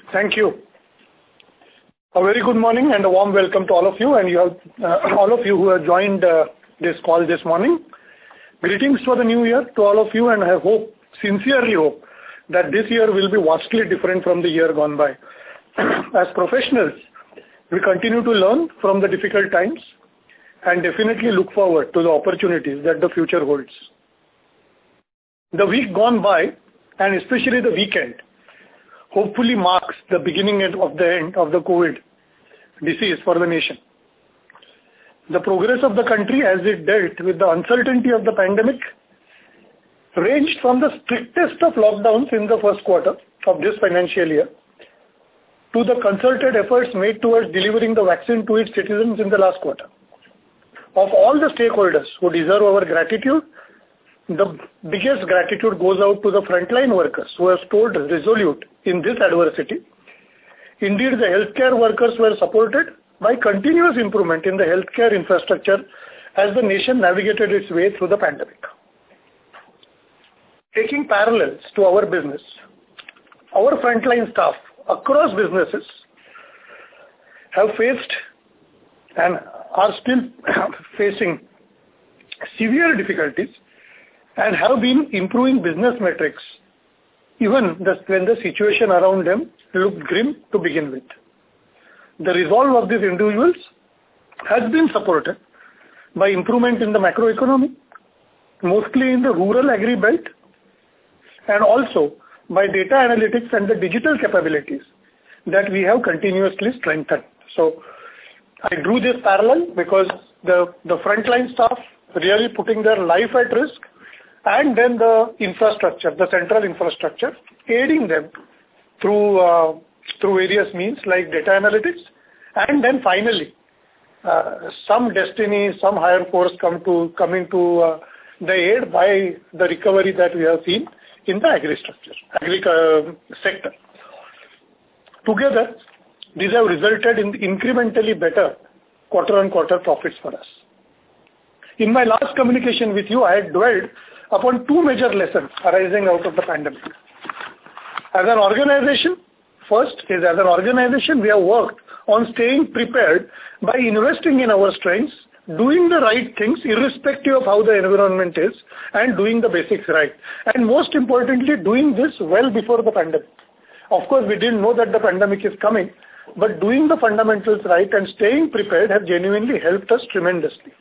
Thank you. A very good morning and a warm welcome to all of you all of you who have joined this call this morning. Greetings for the new year to all of you, and I sincerely hope that this year will be vastly different from the year gone by. As professionals, we continue to learn from the difficult times and definitely look forward to the opportunities that the future holds. The week gone by, and especially the weekend, hopefully marks the beginning of the end of the COVID disease for the nation. The progress of the country as it dealt with the uncertainty of the pandemic ranged from the strictest of lockdowns in the first quarter of this financial year to the concerted efforts made towards delivering the vaccine to its citizens in the last quarter. Of all the stakeholders who deserve our gratitude, the biggest gratitude goes out to the frontline workers who have stood resolute in this adversity. Indeed, the healthcare workers were supported by continuous improvement in the healthcare infrastructure as the nation navigated its way through the pandemic. Taking parallels to our business, our frontline staff across businesses have faced and are still facing severe difficulties and have been improving business metrics even when the situation around them looked grim to begin with. The resolve of these individuals has been supported by improvement in the macroeconomy, mostly in the rural agri belt, and also by data analytics and the digital capabilities that we have continuously strengthened. So I drew this parallel because the frontline staff really putting their life at risk, and then the infrastructure, the central infrastructure, aiding them through various means like data analytics, and then finally some destiny, some higher force coming to the aid by the recovery that we have seen in the agri sector. Together, these have resulted in incrementally better quarter-on-quarter profits for us. In my last communication with you, I had dwelled upon two major lessons arising out of the pandemic. As an organization, we have worked on staying prepared by investing in our strengths, doing the right things irrespective of how the environment is, and doing the basics right. And most importantly, doing this well before the pandemic. Of course, we didn't know that the pandemic is coming, but doing the fundamentals right and staying prepared have genuinely helped us tremendously.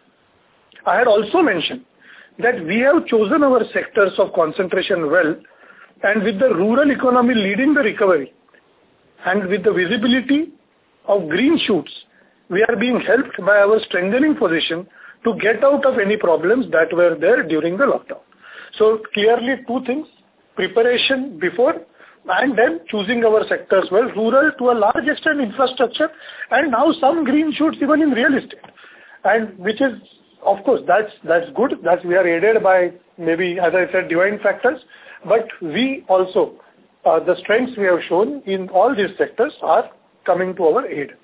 I had also mentioned that we have chosen our sectors of concentration well, and with the rural economy leading the recovery and with the visibility of green shoots, we are being helped by our strengthening position to get out of any problems that were there during the lockdown. So clearly two things: preparation before and then choosing our sectors well, rural to a large extent, infrastructure, and now some green shoots even in real estate. And which is, of course, that's good, that we are aided by maybe, as I said, divine factors, but we also, the strengths we have shown in all these sectors are coming to our aid.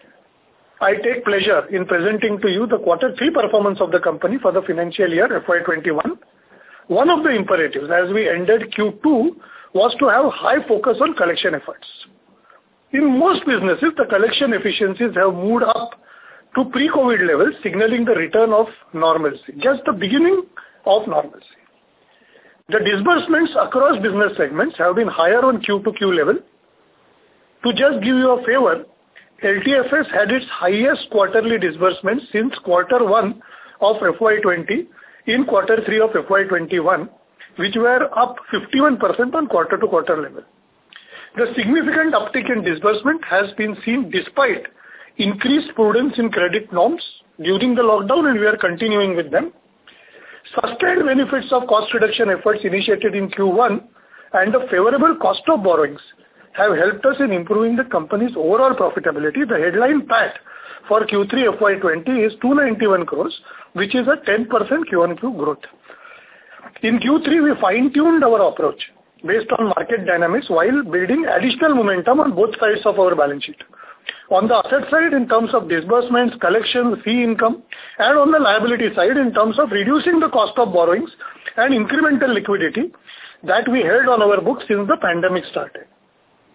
I take pleasure in presenting to you the quarter 3 performance of the company for the financial year FY21. One of the imperatives as we ended Q2 was to have high focus on collection efforts. In most businesses, the collection efficiencies have moved up to pre-COVID levels, signaling the return of normalcy, just the beginning of normalcy. The disbursements across business segments have been higher on Q2Q level. To just give you a favor, LTFS had its highest quarterly disbursements since quarter 1 of FY20 in quarter 3 of FY21, which were up 51% on quarter-to-quarter level. The significant uptick in disbursement has been seen despite increased prudence in credit norms during the lockdown, and we are continuing with them. Sustained benefits of cost reduction efforts initiated in Q1 and the favorable cost of borrowings have helped us in improving the company's overall profitability. The headline PAT for Q3 FY20 is 291 crores, which is a 10% Q1Q growth. In Q3, we fine-tuned our approach based on market dynamics while building additional momentum on both sides of our balance sheet. On the asset side, in terms of disbursements, collections, fee income, and on the liability side, in terms of reducing the cost of borrowings and incremental liquidity that we held on our books since the pandemic started.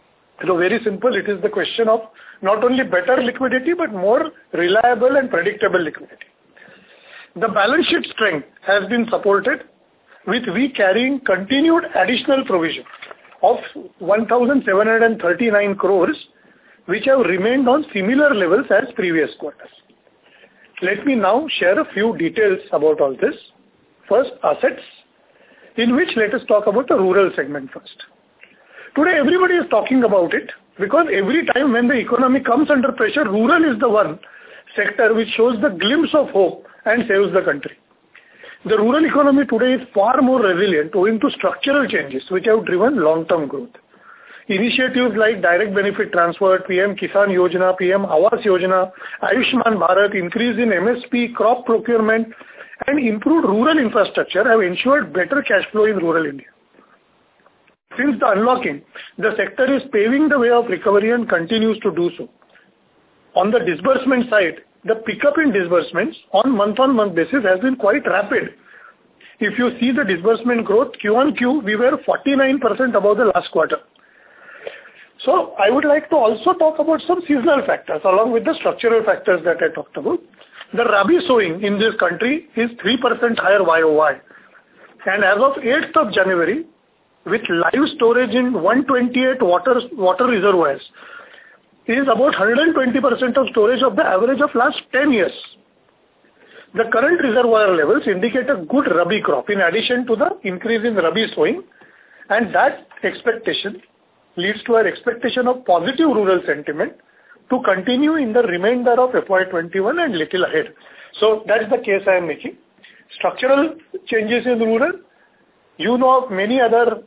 So very simple, it is the question of not only better liquidity, but more reliable and predictable liquidity. The balance sheet strength has been supported with we carrying continued additional provision of 1,739 crores, which have remained on similar levels as previous quarters. Let me now share a few details about all this. First, assets, in which let us talk about the rural segment first. Today, everybody is talking about it because every time when the economy comes under pressure, rural is the one sector which shows the glimpse of hope and saves the country. The rural economy today is far more resilient owing to structural changes which have driven long-term growth. Initiatives like direct benefit transfer, PM Kisan Yojana, PM Awas Yojana, Ayushman Bharat, increase in MSP, crop procurement, and improved rural infrastructure have ensured better cash flow in rural India. Since the unlocking, the sector is paving the way of recovery and continues to do so. On the disbursement side, the pickup in disbursements on month-on-month basis has been quite rapid. If you see the disbursement growth, Q-on-Q, we were 49% above the last quarter. So I would like to also talk about some seasonal factors along with the structural factors that I talked about. The Rabi sowing in this country is 3% higher YOY. And as of 8th of January, with live storage in 128 water reservoirs, is about 120% of storage of the average of last 10 years. The current reservoir levels indicate a good Rabi crop in addition to the increase in Rabi sowing, and that expectation leads to an expectation of positive rural sentiment to continue in the remainder of FY21 and little ahead. So that's the case I am making. Structural changes in rural, you know of many other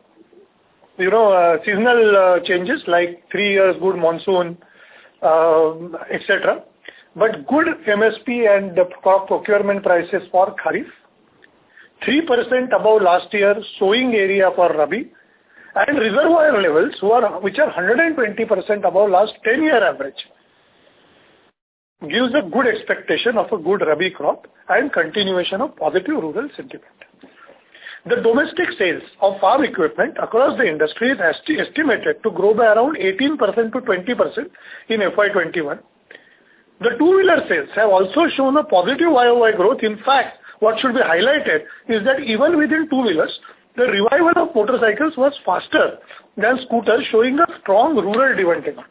seasonal changes like 3 years good monsoon, etc. But good MSP and the crop procurement prices for Kharif, 3% above last year sowing area for Rabi, and reservoir levels which are 120% above last 10-year average, gives a good expectation of a good Rabi crop and continuation of positive rural sentiment. The domestic sales of farm equipment across the industry is estimated to grow by around 18% to 20% in FY21. The two-wheeler sales have also shown a positive YOY growth. In fact, what should be highlighted is that even within two-wheelers, the revival of motorcycles was faster than scooters, showing a strong rural demand.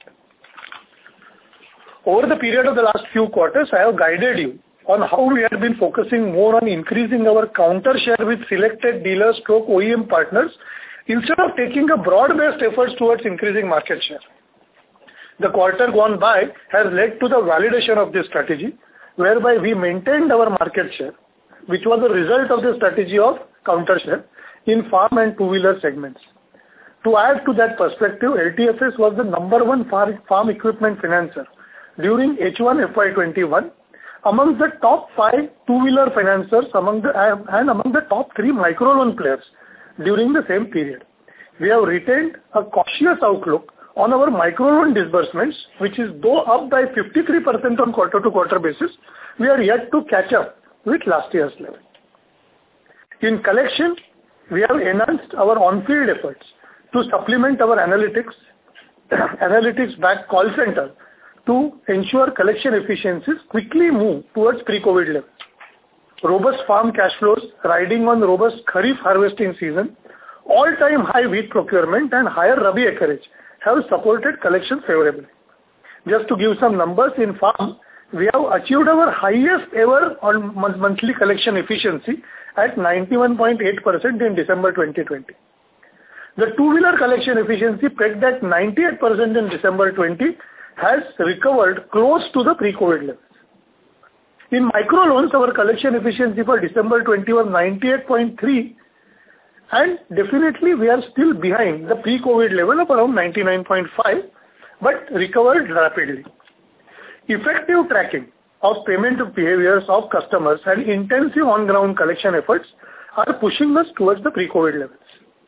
Over the period of the last few quarters, I have guided you on how we have been focusing more on increasing our counter share with selected dealers / OEM partners instead of taking a broad-based efforts towards increasing market share. The quarter gone by has led to the validation of this strategy, whereby we maintained our market share, which was a result of the strategy of counter share in farm and two-wheeler segments. To add to that perspective, LTFS was the number one farm equipment financer during H1 FY21 among the top 5 two-wheeler financiers and among the top 3 microloan players during the same period. We have retained a cautious outlook on our microloan disbursements, which is though up by 53% on quarter-to-quarter basis, we are yet to catch up with last year's level. In collection, we have enhanced our on-field efforts to supplement our analytics-backed call center to ensure collection efficiencies quickly move towards pre-COVID levels. Robust farm cash flows riding on robust Kharif harvesting season, all-time high wheat procurement and higher Rabi acreage have supported collection favorably. Just to give some numbers, in farm, we have achieved our highest ever on monthly collection efficiency at 91.8% in December 2020. The two-wheeler collection efficiency pegged at 98% in December 20 has recovered close to the pre-COVID levels. In microloans, our collection efficiency for December 20 was 98.3, and definitely we are still behind the pre-COVID level of around 99.5, but recovered rapidly. Effective tracking of payment behaviors of customers and intensive on-ground collection efforts are pushing us towards the pre-COVID levels.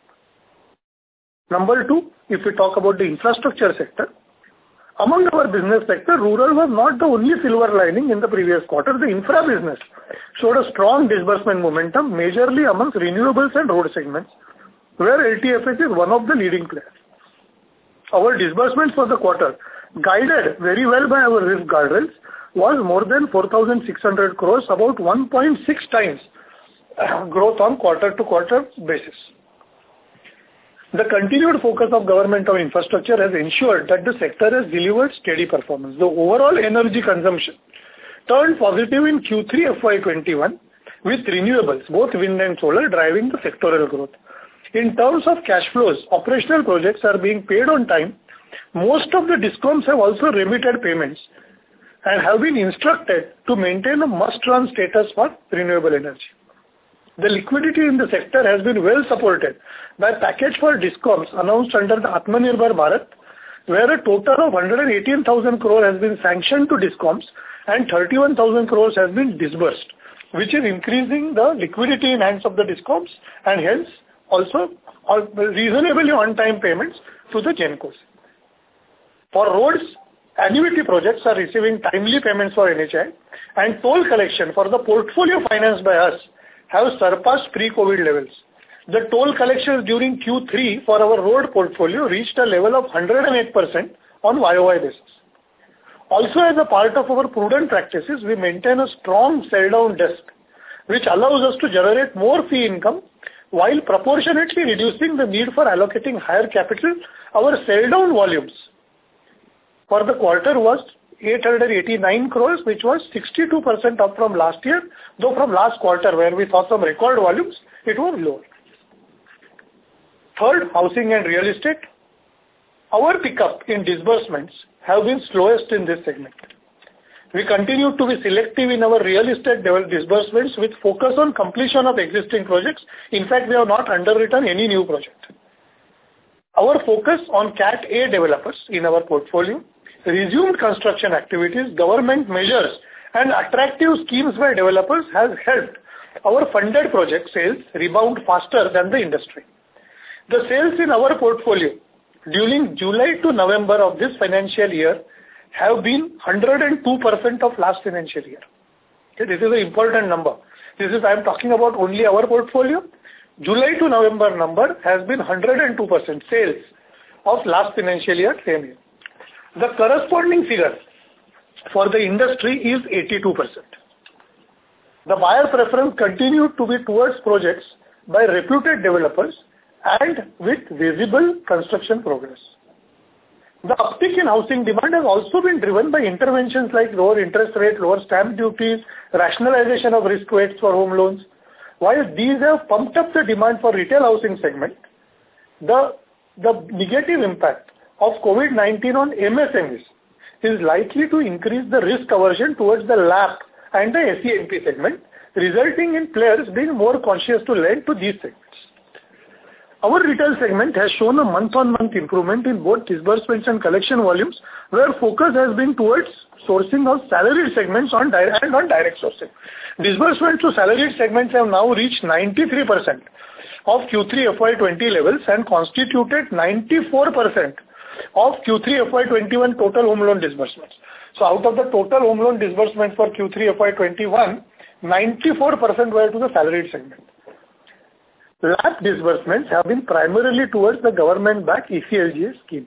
Number 2, if we talk about the infrastructure sector, among our business sector, rural was not the only silver lining in the previous quarter. The infra business showed a strong disbursement momentum, majorly amongst renewables and road segments, where LTFS is one of the leading players. Our disbursement for the quarter, guided very well by our risk guardrails, was more than 4,600 crores, about 1.6 times growth on quarter-to-quarter basis. The continued focus of government on infrastructure has ensured that the sector has delivered steady performance. The overall energy consumption turned positive in Q3 FY21 with renewables, both wind and solar, driving the sectoral growth. In terms of cash flows, operational projects are being paid on time. Most of the DISCOMs have also remitted payments and have been instructed to maintain a must-run status for renewable energy. The liquidity in the sector has been well supported by package for DISCOMs announced under the Atmanirbhar Bharat, where a total of 118,000 crore has been sanctioned to DISCOMs and 31,000 crores has been disbursed, which is increasing the liquidity in hands of the DISCOMs and hence also reasonably on-time payments to the GENCOs. For roads, annuity projects are receiving timely payments for NHAI, and toll collection for the portfolio financed by us have surpassed pre-COVID levels. The toll collections during Q3 for our road portfolio reached a level of 108% on YOY basis. Also, as a part of our prudent practices, we maintain a strong sell-down desk, which allows us to generate more fee income while proportionately reducing the need for allocating higher capital. Our sell-down volumes for the quarter was 889 crores, which was 62% up from last year, though from last quarter where we saw some record volumes, it was lower. Third, housing and real estate. Our pickup in disbursements have been slowest in this segment. We continue to be selective in our real estate disbursements with focus on completion of existing projects. In fact, we have not underwritten any new project. Our focus on Cat A developers in our portfolio, resumed construction activities, government measures and attractive schemes by developers has helped our funded project sales rebound faster than the industry. The sales in our portfolio during July to November of this financial year have been 102% of last financial year. Okay, this is an important number. I am talking about only our portfolio. July to November number has been 102% sales of last financial year, same year. The corresponding figure for the industry is 82%. The buyer preference continued to be towards projects by reputed developers and with visible construction progress. The uptick in housing demand has also been driven by interventions like lower interest rate, lower stamp duties, rationalization of risk weights for home loans. While these have pumped up the demand for retail housing segment, the negative impact of COVID-19 on MSMEs is likely to increase the risk aversion towards the LAP and the SENP segment, resulting in players being more conscious to lend to these segments. Our retail segment has shown a month-on-month improvement in both disbursements and collection volumes, where focus has been towards sourcing of salaried segments on direct sourcing. Disbursements to salaried segments have now reached 93% of Q3 FY20 levels and constituted 94% of Q3 FY21 total home loan disbursements. So out of the total home loan disbursements for Q3 FY21, 94% were to the salaried segment. LAP disbursements have been primarily towards the government-backed ECLGS scheme.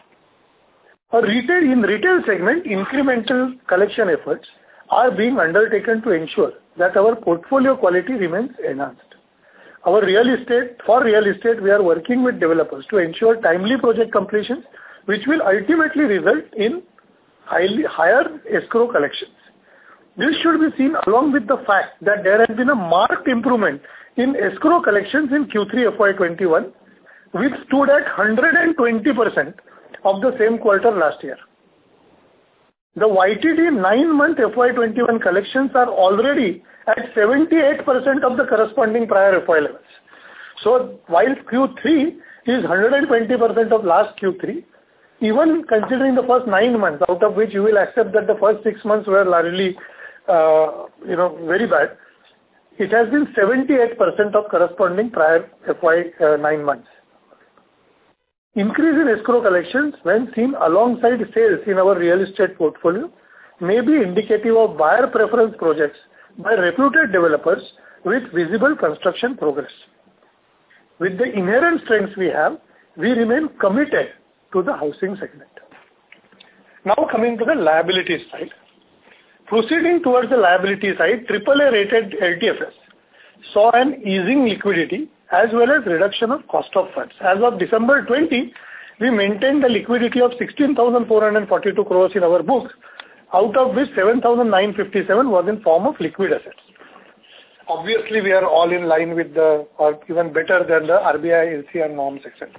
In retail segment, incremental collection efforts are being undertaken to ensure that our portfolio quality remains enhanced. For real estate, we are working with developers to ensure timely project completions, which will ultimately result in higher escrow collections. This should be seen along with the fact that there has been a marked improvement in escrow collections in Q3 FY21, which stood at 120% of the same quarter last year. The YTD 9-month FY21 collections are already at 78% of the corresponding prior FY levels. So while Q3 is 120% of last Q3, even considering the first 9 months, out of which you will accept that the first 6 months were largely, very bad, it has been 78% of corresponding prior FY 9 months. Increase in escrow collections when seen alongside sales in our real estate portfolio may be indicative of buyer preference projects by reputed developers with visible construction progress. With the inherent strengths we have, we remain committed to the housing segment. Now coming to the liability side. Proceeding towards the liability side, AAA rated LTFS saw an easing liquidity as well as reduction of cost of funds. As of December 20, we maintained a liquidity of 16,442 crores in our books, out of which 7,957 was in form of liquid assets. Obviously, we are all in line with or even better than the RBI LCR norms, etc.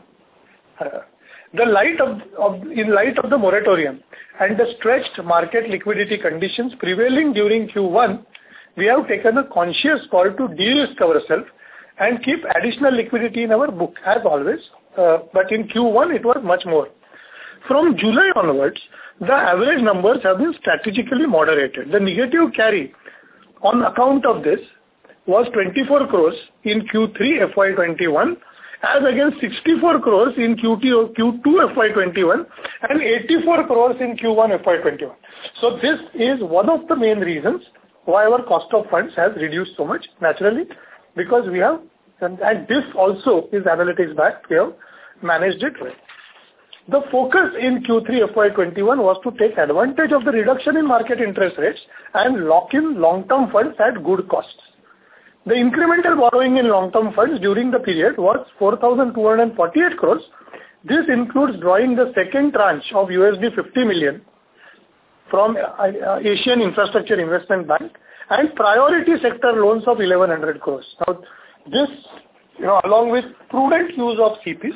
In light of the moratorium and the stretched market liquidity conditions prevailing during Q1, we have taken a conscious call to de-risk ourselves and keep additional liquidity in our book as always. But in Q1, it was much more. From July onwards, the average numbers have been strategically moderated. The negative carry on account of this was 24 crores in Q3 FY21 as against 64 crores in Q2 FY21 and 84 crores in Q1 FY21. So this is one of the main reasons why our cost of funds has reduced so much naturally, because we have, and this also is analytics backed, we have managed it well. The focus in Q3 FY21 was to take advantage of the reduction in market interest rates and lock in long-term funds at good costs. The incremental borrowing in long-term funds during the period was 4,248 crores. This includes drawing the second tranche of $50 million from Asian Infrastructure Investment Bank and priority sector loans of 1,100 crores. Now, this, along with prudent use of CPs,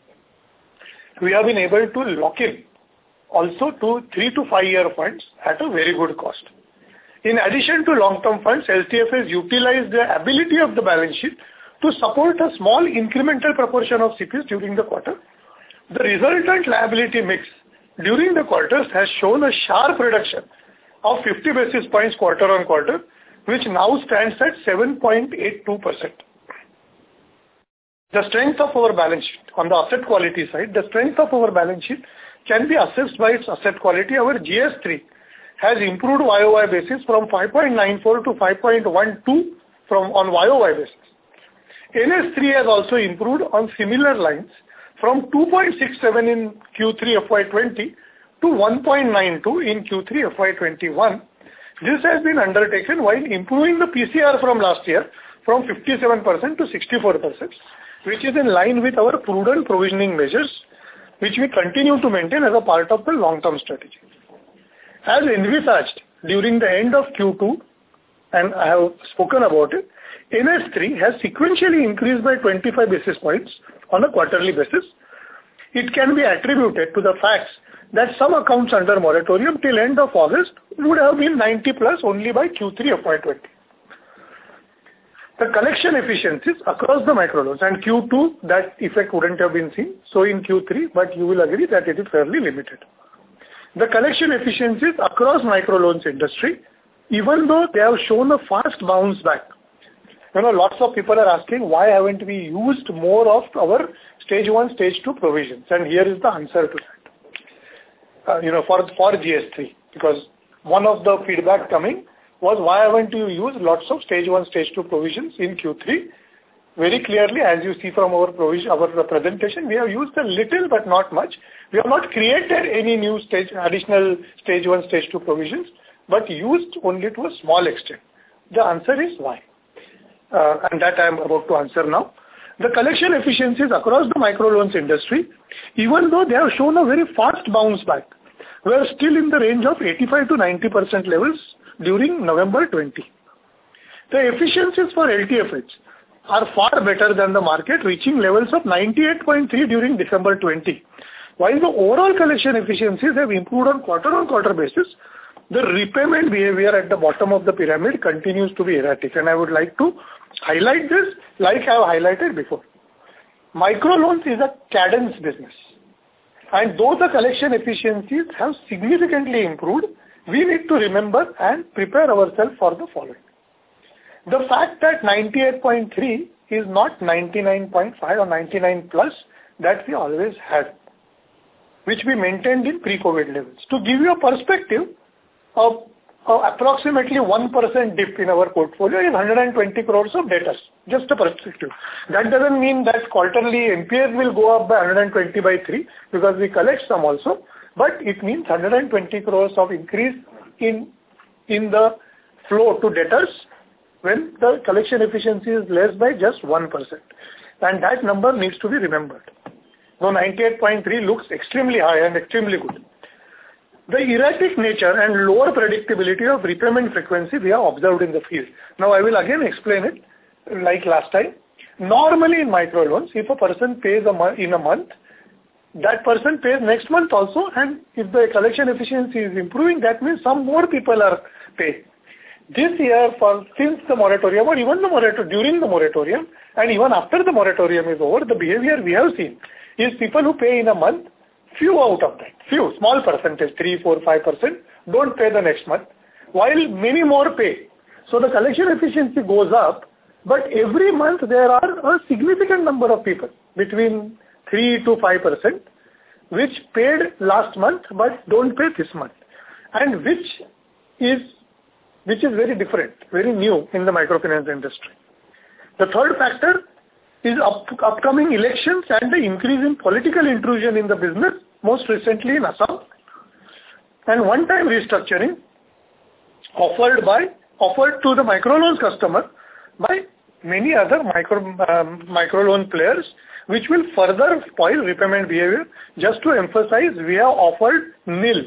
we have been able to lock in also to 3 to 5 year funds at a very good cost. In addition to long-term funds, LTFS utilized the ability of the balance sheet to support a small incremental proportion of CPs during the quarter. The resultant liability mix during the quarters has shown a sharp reduction of 50 basis points quarter on quarter, which now stands at 7.82%. The strength of our balance sheet, on the asset quality side, the strength of our balance sheet can be assessed by its asset quality. Our GS3 has improved YOY basis from 5.94 to 5.12 on YOY basis. NS3 has also improved on similar lines from 2.67 in Q3 FY20 to 1.92 in Q3 FY21. This has been undertaken while improving the PCR from last year from 57% to 64%, which is in line with our prudent provisioning measures, which we continue to maintain as a part of the long-term strategy. As envisaged during the end of Q2, and I have spoken about it, NS3 has sequentially increased by 25 basis points on a quarterly basis. It can be attributed to the facts that some accounts under moratorium till end of August would have been 90 plus only by Q3 FY20. The collection efficiencies across the microloans, and Q2 that effect wouldn't have been seen, so in Q3, but you will agree that it is fairly limited. The collection efficiencies across microloans industry, even though they have shown a fast bounce back. Lots of people are asking why haven't we used more of our stage 1, stage 2 provisions, and here is the answer to that. For GS3, because one of the feedback coming was why haven't you used lots of stage 1, stage 2 provisions in Q3? Very clearly, as you see from our presentation, we have used a little but not much. We have not created any new additional stage 1, stage 2 provisions, but used only to a small extent. The answer is why. And that I am about to answer now. The collection efficiencies across the microloans industry, even though they have shown a very fast bounce back, were still in the range of 85 to 90% levels during November 20. The efficiencies for LTFH are far better than the market, reaching levels of 98.3 during December 20. While the overall collection efficiencies have improved on quarter basis, the repayment behavior at the bottom of the pyramid continues to be erratic, and I would like to highlight this like I have highlighted before. Microloans is a cadence business, and though the collection efficiencies have significantly improved, we need to remember and prepare ourselves for the following. The fact that 98.3 is not 99.5 or 99 plus that we always had, which we maintained in pre-COVID levels. To give you a perspective, a approximately 1% dip in our portfolio is 120 crores of debtors. Just a perspective. That doesn't mean that quarterly NPAs will go up by 120 by 3 because we collect some also, but it means 120 crores of increase in the flow to debtors when the collection efficiency is less by just 1%. And that number needs to be remembered. Though 98.3 looks extremely high and extremely good. The erratic nature and lower predictability of repayment frequency we have observed in the field. Now I will again explain it like last time. Normally in microloans, if a person pays in a month, that person pays next month also, and if the collection efficiency is improving, that means some more people are paid. This year, since the moratorium or even during the moratorium and even after the moratorium is over, the behavior we have seen is people who pay in a month, few out of that, small percentage, 3, 4, 5%, don't pay the next month, while many more pay. So the collection efficiency goes up, but every month there are a significant number of people, between 3 to 5%, which paid last month but don't pay this month, and which is very different, very new in the microfinance industry. The third factor is upcoming elections and the increase in political intrusion in the business, most recently in Assam, and one-time restructuring offered to the microloans customer by many other microloan players, which will further spoil repayment behavior. Just to emphasize, we have offered nil,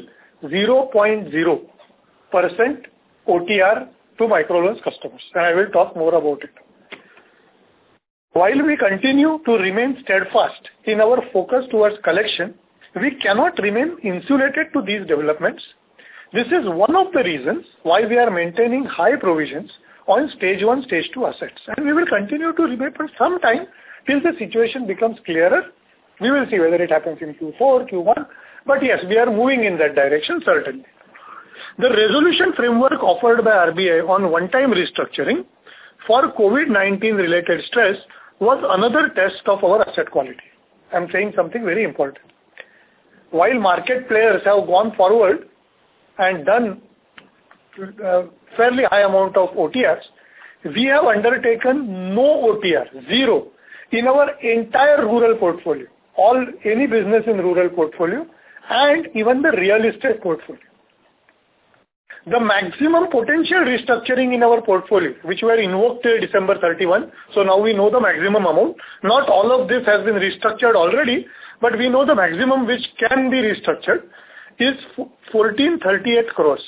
0.0% OTR to microloans customers, and I will talk more about it. While we continue to remain steadfast in our focus towards collection, we cannot remain insulated to these developments. This is one of the reasons why we are maintaining high provisions on stage 1, stage 2 assets, and we will continue to remain for some time till the situation becomes clearer. We will see whether it happens in Q4, Q1, but yes, we are moving in that direction certainly. The resolution framework offered by RBI on one-time restructuring for COVID-19 related stress was another test of our asset quality. I am saying something very important. While market players have gone forward and done fairly high amount of OTRs, we have undertaken no OTR, zero, in our entire rural portfolio, any business in rural portfolio, and even the real estate portfolio. The maximum potential restructuring in our portfolio, which were invoked till December 31, so now we know the maximum amount. Not all of this has been restructured already, but we know the maximum which can be restructured is 1438 crores,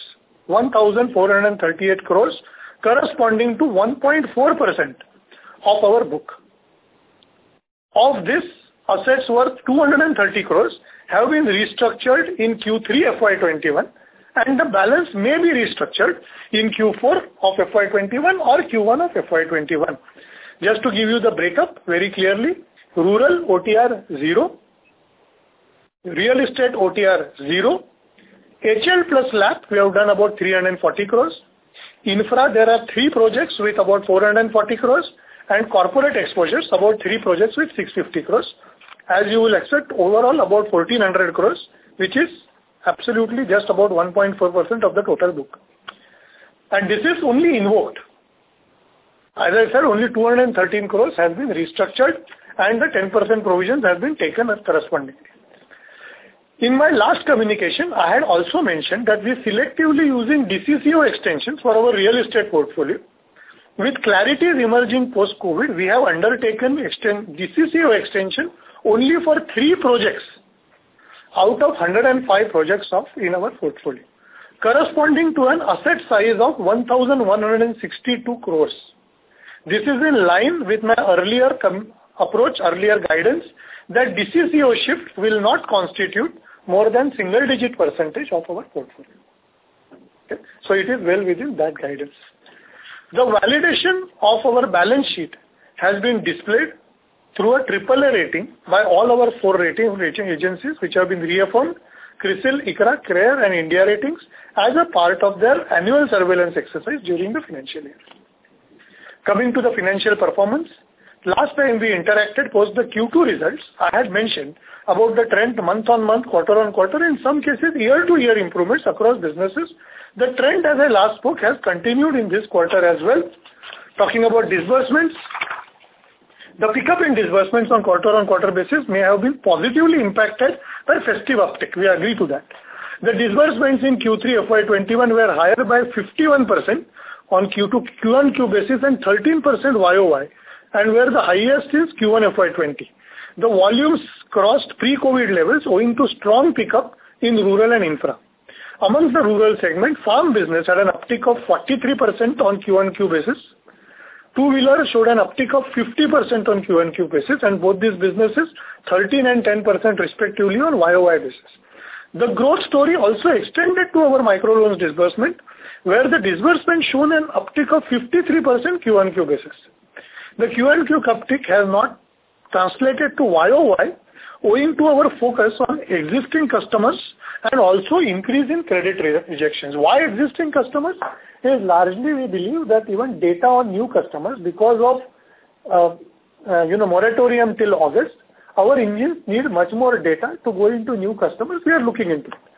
1438 crores, corresponding to 1.4% of our book. Of this, assets worth 230 crores have been restructured in Q3 FY21, and the balance may be restructured in Q4 of FY21 or Q1 of FY21. Just to give you the breakup very clearly, rural OTR 0, real estate OTR 0, HL plus LAP we have done about 340 crores, infra there are 3 projects with about 440 crores, and corporate exposures about 3 projects with 650 crores. As you will expect, overall about 1400 crores, which is absolutely just about 1.4% of the total book. And this is only invoked. As I said, only 213 crores has been restructured and the 10% provisions has been taken as correspondingly. In my last communication, I had also mentioned that we selectively using DCCO extensions for our real estate portfolio. With clarities emerging post-COVID, we have undertaken DCCO extension only for 3 projects out of 105 projects in our portfolio, corresponding to an asset size of 1,162 crores. This is in line with my earlier guidance that DCCO shift will not constitute more than single-digit percentage of our portfolio. Okay? So it is well within that guidance. The validation of our balance sheet has been displayed through a AAA rating by all our 4 rating agencies which have been reaffirmed, CRISIL, ICRA, CRARE and India Ratings as a part of their annual surveillance exercise during the financial year. Coming to the financial performance, Last time we interacted post the Q2 results, I had mentioned about the trend month-on-month, quarter-on-quarter, in some cases year-to-year improvements across businesses. The trend, as I last spoke, has continued in this quarter as well. Talking about disbursements, the pickup in disbursements on quarter-on-quarter basis may have been positively impacted by festive uptick. We agree to that. The disbursements in Q3 FY21 were higher by 51% on Q1Q basis and 13% YOY, and were the highest since Q1 FY20. The volumes crossed pre-COVID levels owing to strong pickup in rural and infra. Amongst the rural segment, farm business had an uptick of 43% on Q1Q basis. Two-wheeler showed an uptick of 50% on Q1Q basis, and both these businesses 13 and 10% respectively on YOY basis. The growth story also extended to our microloans disbursement, where the disbursement shown an uptick of 53% Q1Q basis. The Q1Q uptick has not translated to YOY owing to our focus on existing customers and also increase in credit rejections. Why existing customers? Is largely we believe that even data on new customers, because of moratorium till August, our engines need much more data to go into new customers. We are looking into it.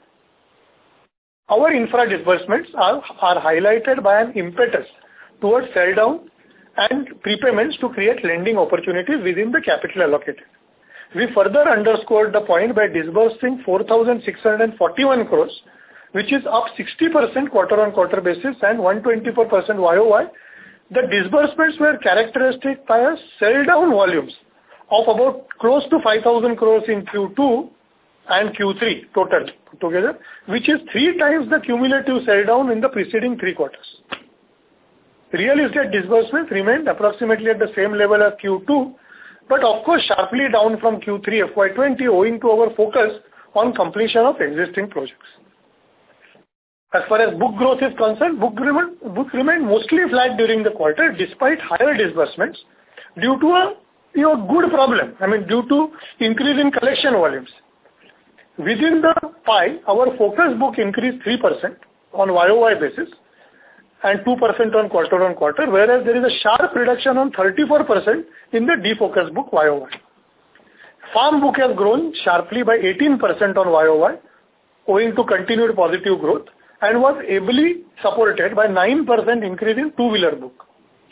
Our infra disbursements are highlighted by an impetus towards sell down and prepayments to create lending opportunities within the capital allocated. We further underscored the point by disbursing 4,641 crores, which is up 60% quarter-on-quarter basis and 124% YOY. The disbursements were characterized by a sell-down volumes of about close to 5,000 crores in Q2 and Q3 total together, which is 3 times the cumulative sell-down in the preceding 3 quarters. Real estate disbursements remained approximately at the same level as Q2, but of course sharply down from Q3 FY20 owing to our focus on completion of existing projects. As far as book growth is concerned, book remained mostly flat during the quarter despite higher disbursements due to a good problem. Due to increase in collection volumes. Within the pie, our focus book increased 3% on YOY basis and 2% on quarter-on-quarter, whereas there is a sharp reduction on 34% in the defocus book YOY. Farm book has grown sharply by 18% on YOY owing to continued positive growth and was ably supported by 9% increase in two-wheeler book.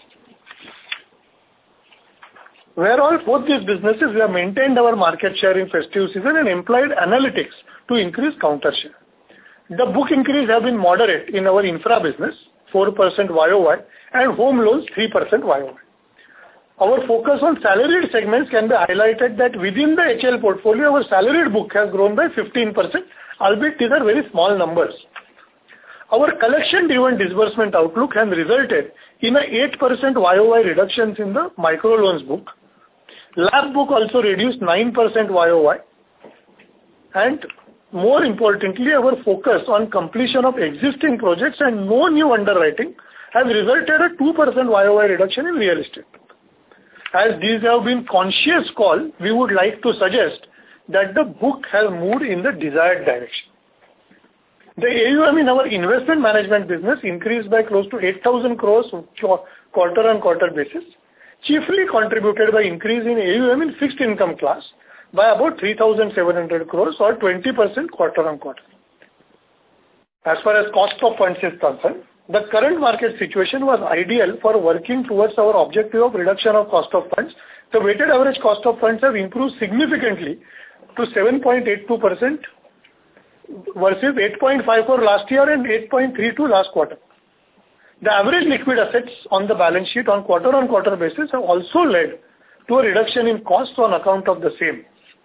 Whereas both these businesses, we have maintained our market share in festive season and employed analytics to increase counter share. The book increase have been moderate in our infra business, 4% YOY, and home loans 3% YOY. Our focus on salaried segments can be highlighted that within the HL portfolio, our salaried book has grown by 15%, albeit these are very small numbers. Our collection-driven disbursement outlook has resulted in a 8% YOY reductions in the microloans book. LAP book also reduced 9% YOY, and more importantly, our focus on completion of existing projects and no new underwriting has resulted a 2% YOY reduction in real estate. As these have been conscious call, we would like to suggest that the book has moved in the desired direction. The AUM in our investment management business increased by close to 8,000 crores quarter-on-quarter basis, chiefly contributed by increase in AUM in fixed income class by about 3,700 crores or 20% quarter-on-quarter. As far as cost of funds is concerned, the current market situation was ideal for working towards our objective of reduction of cost of funds. The weighted average cost of funds have improved significantly to 7.82% versus 8.54 last year and 8.32 last quarter. The average liquid assets on the balance sheet on quarter-on-quarter basis have also led to a reduction in costs on account of the same.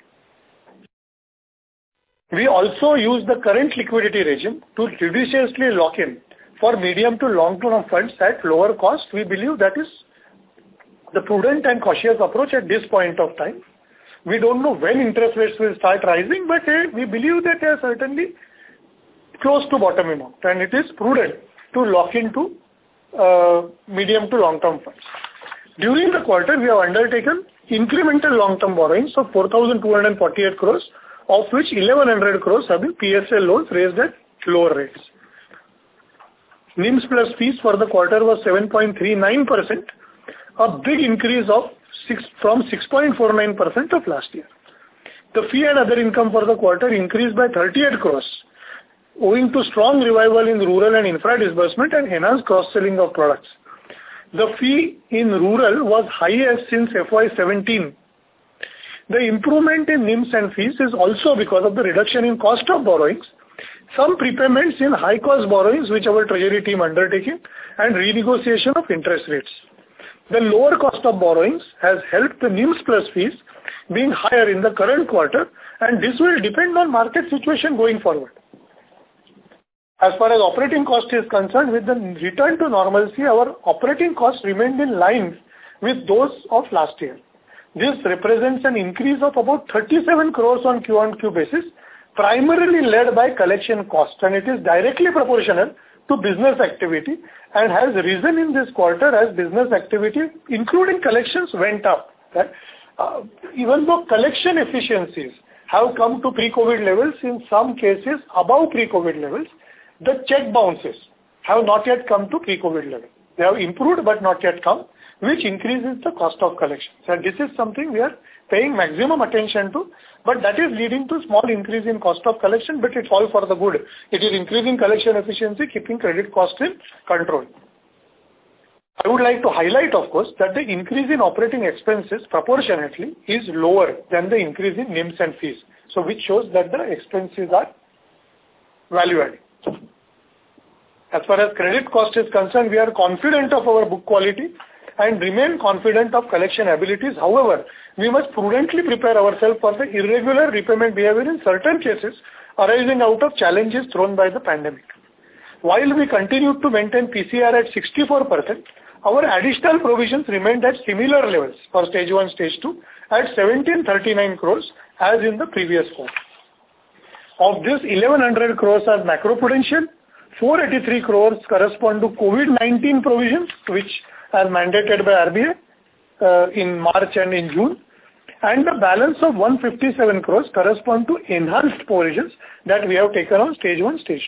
We also use the current liquidity regime to judiciously lock in for medium to long-term funds at lower cost. We believe that is the prudent and cautious approach at this point of time. We don't know when interest rates will start rising, but we believe that they are certainly close to bottoming out, and it is prudent to lock into medium to long-term funds. During the quarter, we have undertaken incremental long-term borrowings of 4,248 crores, of which 1,100 crores have been PSL loans raised at lower rates. NIMs plus fees for the quarter was 7.39%, a big increase of from 6.49% of last year. The fee and other income for the quarter increased by 38 crores, owing to strong revival in rural and infra disbursement and enhanced cross-selling of products. The fee in rural was highest since FY17. The improvement in NIMs and fees is also because of the reduction in cost of borrowings, some prepayments in high-cost borrowings which our treasury team undertaking, and renegotiation of interest rates. The lower cost of borrowings has helped the NIMs plus fees being higher in the current quarter, and this will depend on market situation going forward. As far as operating cost is concerned, with the return to normalcy, our operating costs remained in line with those of last year. This represents an increase of about 37 crores on Q-on-Q basis, primarily led by collection costs, and it is directly proportional to business activity and has risen in this quarter as business activity, including collections, went up. Right? Even though collection efficiencies have come to pre-COVID levels, in some cases above pre-COVID levels, the check bounces have not yet come to pre-COVID level. They have improved but not yet come, which increases the cost of collections. And this is something we are paying maximum attention to, but that is leading to small increase in cost of collection, but it's all for the good. It is increasing collection efficiency, keeping credit cost in control. I would like to highlight, of course, that the increase in operating expenses proportionately is lower than the increase in NIMs and fees, so which shows that the expenses are value-adding. As far as credit cost is concerned, we are confident of our book quality and remain confident of collection abilities. However, we must prudently prepare ourselves for the irregular repayment behavior in certain cases arising out of challenges thrown by the pandemic. While we continue to maintain PCR at 64%, our additional provisions remained at similar levels for stage 1, stage 2 at 1739 crores as in the previous quarter. Of this, 1100 crores are macroprudential, 483 crores correspond to COVID-19 provisions, which are mandated by RBI in March and in June, and the balance of 157 crores correspond to enhanced provisions that we have taken on stage 1, stage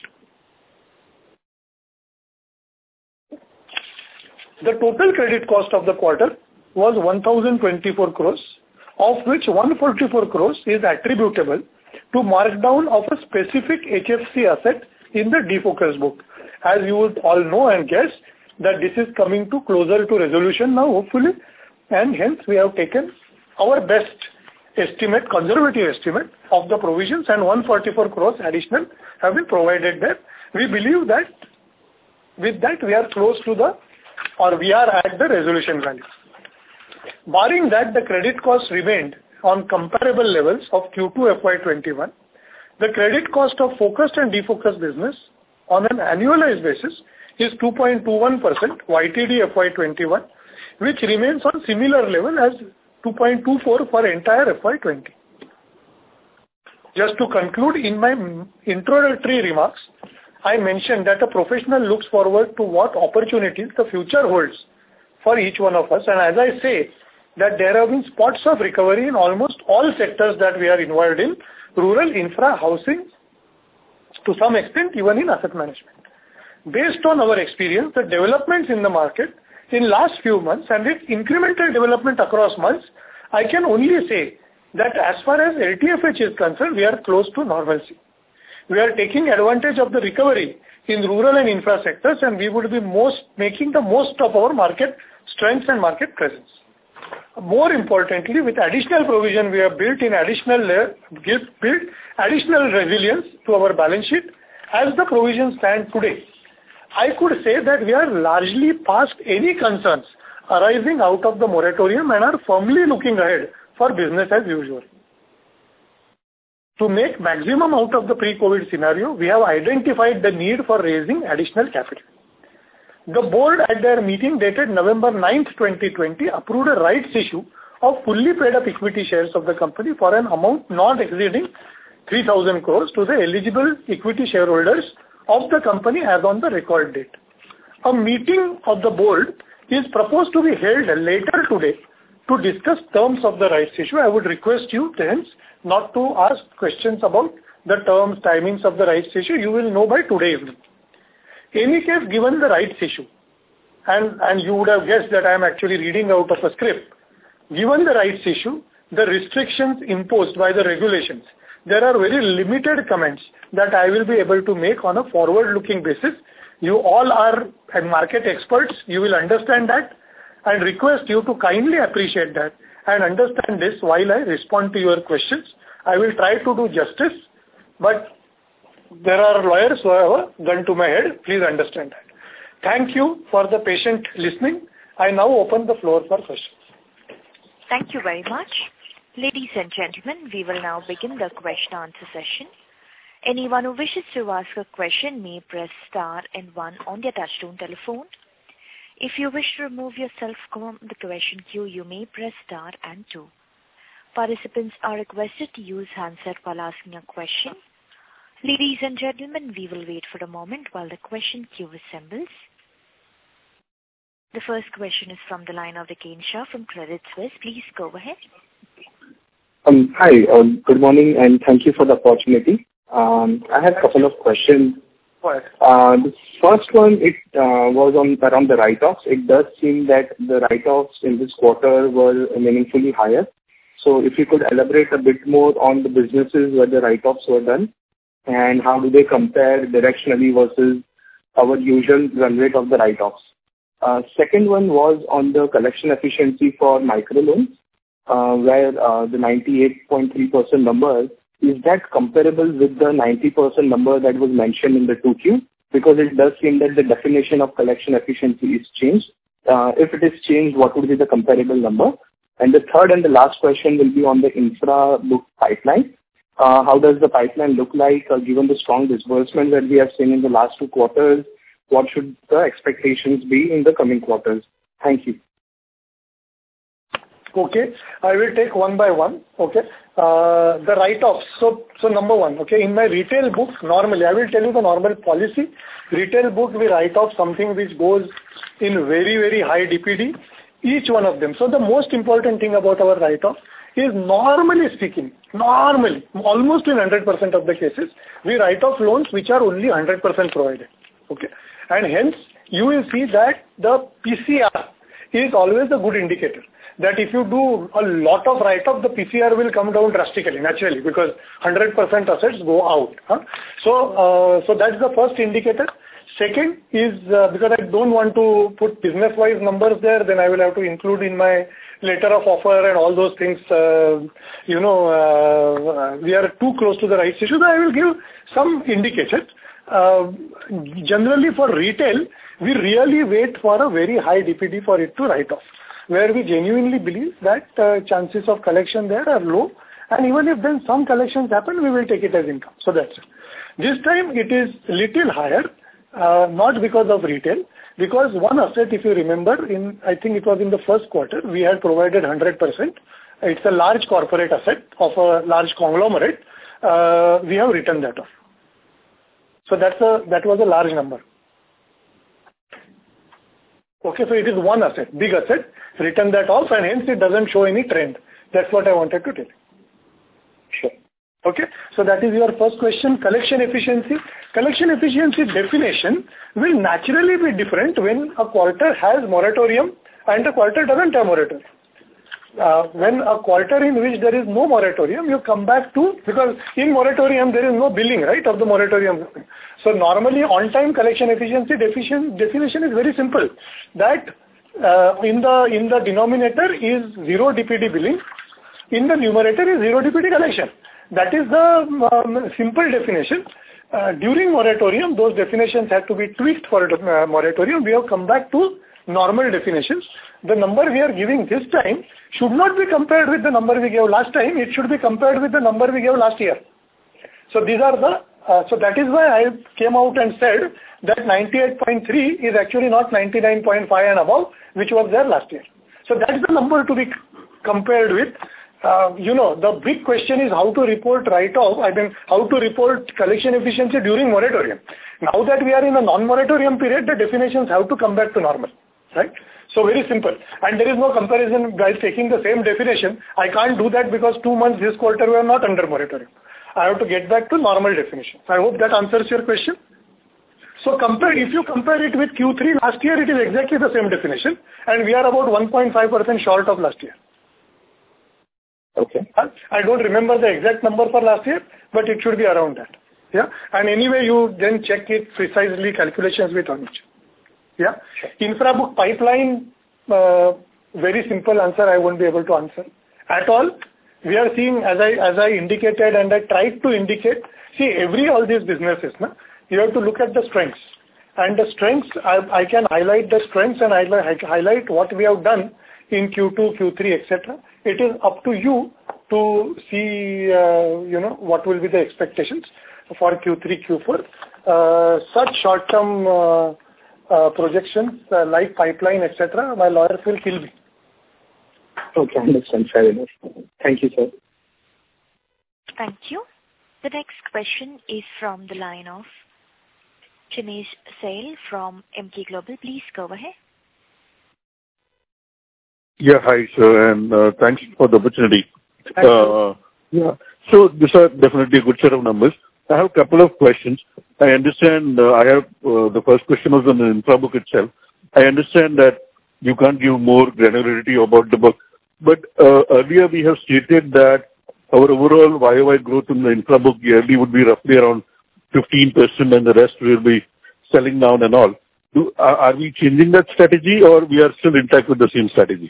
2. The total credit cost of the quarter was 1024 crores, of which 144 crores is attributable to markdown of a specific HFC asset in the defocus book. As you would all know and guess, that this is coming to closer to resolution now, hopefully, and hence we have taken our best estimate, conservative estimate of the provisions, and 144 crores additional have been provided there. We believe that with that we are close to we are at the resolution value. Barring that, the credit cost remained on comparable levels of Q2 FY21. The credit cost of focused and defocused business on an annualized basis is 2.21% YTD FY21, which remains on similar level as 2.24 for entire FY20. Just to conclude, in my introductory remarks, I mentioned that a professional looks forward to what opportunities the future holds for each one of us, and as I say, that there have been spots of recovery in almost all sectors that we are involved in, rural, infra, housing, to some extent even in asset management. Based on our experience, the developments in the market in last few months and its incremental development across months, I can only say that as far as LTFH is concerned, we are close to normalcy. We are taking advantage of the recovery in rural and infra sectors, and we would be making the most of our market strengths and market presence. More importantly, with additional provision, we have built additional resilience to our balance sheet. As the provisions stand today, I could say that we are largely past any concerns arising out of the moratorium and are firmly looking ahead for business as usual. To make maximum out of the pre-COVID scenario, we have identified the need for raising additional capital. The board at their meeting dated November 9th, 2020 approved a rights issue of fully paid up equity shares of the company for an amount not exceeding 3,000 crores to the eligible equity shareholders of the company as on the record date. A meeting of the board is proposed to be held later today to discuss terms of the rights issue. I would request you hence not to ask questions about the terms, timings of the rights issue. You will know by today evening. Any case, given the rights issue, and you would have guessed that I am actually reading out of a script, given the rights issue, the restrictions imposed by the regulations, there are very limited comments that I will be able to make on a forward-looking basis. You all are market experts. You will understand that, and request you to kindly appreciate that and understand this while I respond to your questions. I will try to do justice, but there are lawyers who have a gun to my head. Please understand that. Thank you for the patient listening. I now open the floor for questions. Thank you very much. Ladies and gentlemen, we will now begin the question-answer session. Anyone who wishes to ask a question may press star and 1 on their touchtone telephone. If you wish to remove yourself from the question queue, you may press star and 2. Participants are requested to use handset while asking a question. Ladies and gentlemen, we will wait for a moment while the question queue assembles. The first question is from the line of Riken Shah from Credit Suisse. Please go ahead. Hi, good morning, and thank you for the opportunity. I have a couple of questions. The first one, was around the write-offs. It does seem that the write-offs in this quarter were meaningfully higher. So if you could elaborate a bit more on the businesses where the write-offs were done, and how do they compare directionally versus our usual run rate of the write-offs. Second one was on the collection efficiency for microloans, where the 98.3% number, is that comparable with the 90% number that was mentioned in the 2Q? Because it does seem that the definition of collection efficiency is changed. If it is changed, what would be the comparable number? And the third and the last question will be on the infra book pipeline. How does the pipeline look like, given the strong disbursement that we have seen in the last 2 quarters? What should the expectations be in the coming quarters? Thank you. Okay, I will take one by one. Okay, the write-offs. So number one, okay, in my retail book, normally, I will tell you the normal policy. Retail book, we write off something which goes in very, very high DPD, each one of them. So the most important thing about our write-off is, normally speaking, almost in 100% of the cases, we write off loans which are only 100% provided. Okay, and hence you will see that the PCR is always a good indicator. That if you do a lot of write-off, the PCR will come down drastically, naturally, because 100% assets go out. So that's the first indicator. Second is, because I don't want to put business-wise numbers there, then I will have to include in my letter of offer and all those things. We are too close to the rights issue, so I will give some indication. Generally for retail, we really wait for a very high DPD for it to write off, where we genuinely believe that chances of collection there are low, and even if then some collections happen, we will take it as income. So that's it. This time it is little higher, not because of retail, because one asset, if you remember, I think it was in the first quarter, we had provided 100%. It's a large corporate asset of a large conglomerate. We have written that off. So that was a large number. Okay, so it is one asset, big asset, written that off, and hence it doesn't show any trend. That's what I wanted to tell you. Sure. Okay, so that is your first question. Collection efficiency. Collection efficiency definition will naturally be different when a quarter has moratorium and a quarter doesn't have moratorium. When a quarter in which there is no moratorium, you come back to, because in moratorium there is no billing, right, of the moratorium. So normally on-time collection efficiency definition is very simple. That in the denominator is 0 DPD billing, in the numerator is 0 DPD collection. That is the simple definition. During moratorium, those definitions had to be tweaked for moratorium. We have come back to normal definitions. The number we are giving this time should not be compared with the number we gave last time. It should be compared with the number we gave last year. So these are so that is why I came out and said that 98.3 is actually not 99.5 and above, which was there last year. So that is the number to be compared with. The big question is how to report write-off, how to report collection efficiency during moratorium. Now that we are in a non-moratorium period, the definitions have to come back to normal, right? So very simple. And there is no comparison by taking the same definition. I can't do that because 2 months this quarter we are not under moratorium. I have to get back to normal definition. I hope that answers your question. So if you compare it with Q3 last year, it is exactly the same definition, and we are about 1.5% short of last year. Okay. I don't remember the exact number for last year, but it should be around that. Yeah. And anyway, you then check it precisely, calculations with Anuj. Yeah. Sure. Infra book pipeline, very simple answer, I won't be able to answer at all. We are seeing, as I indicated and I tried to indicate, see, all these businesses, you have to look at the strengths. And the strengths, I can highlight the strengths and highlight what we have done in Q2, Q3, etc. It is up to you to see, what will be the expectations for Q3, Q4. Such short-term projections like pipeline, etc., my lawyers will kill me. Okay, understand. Fair enough. Thank you, sir. Thank you. The next question is from the line of Jinesh Sale from Emkay Global. Please go ahead. Yeah, hi, sir, and thanks for the opportunity. Thank you. Yeah. So these are definitely a good set of numbers. I have a couple of questions. I understand the first question was on the infra book itself. I understand that you can't give more granularity about the book, but earlier we have stated that our overall YOY growth in the infra book yearly would be roughly around 15% and the rest will be selling down and all. Are we changing that strategy or we are still intact with the same strategy?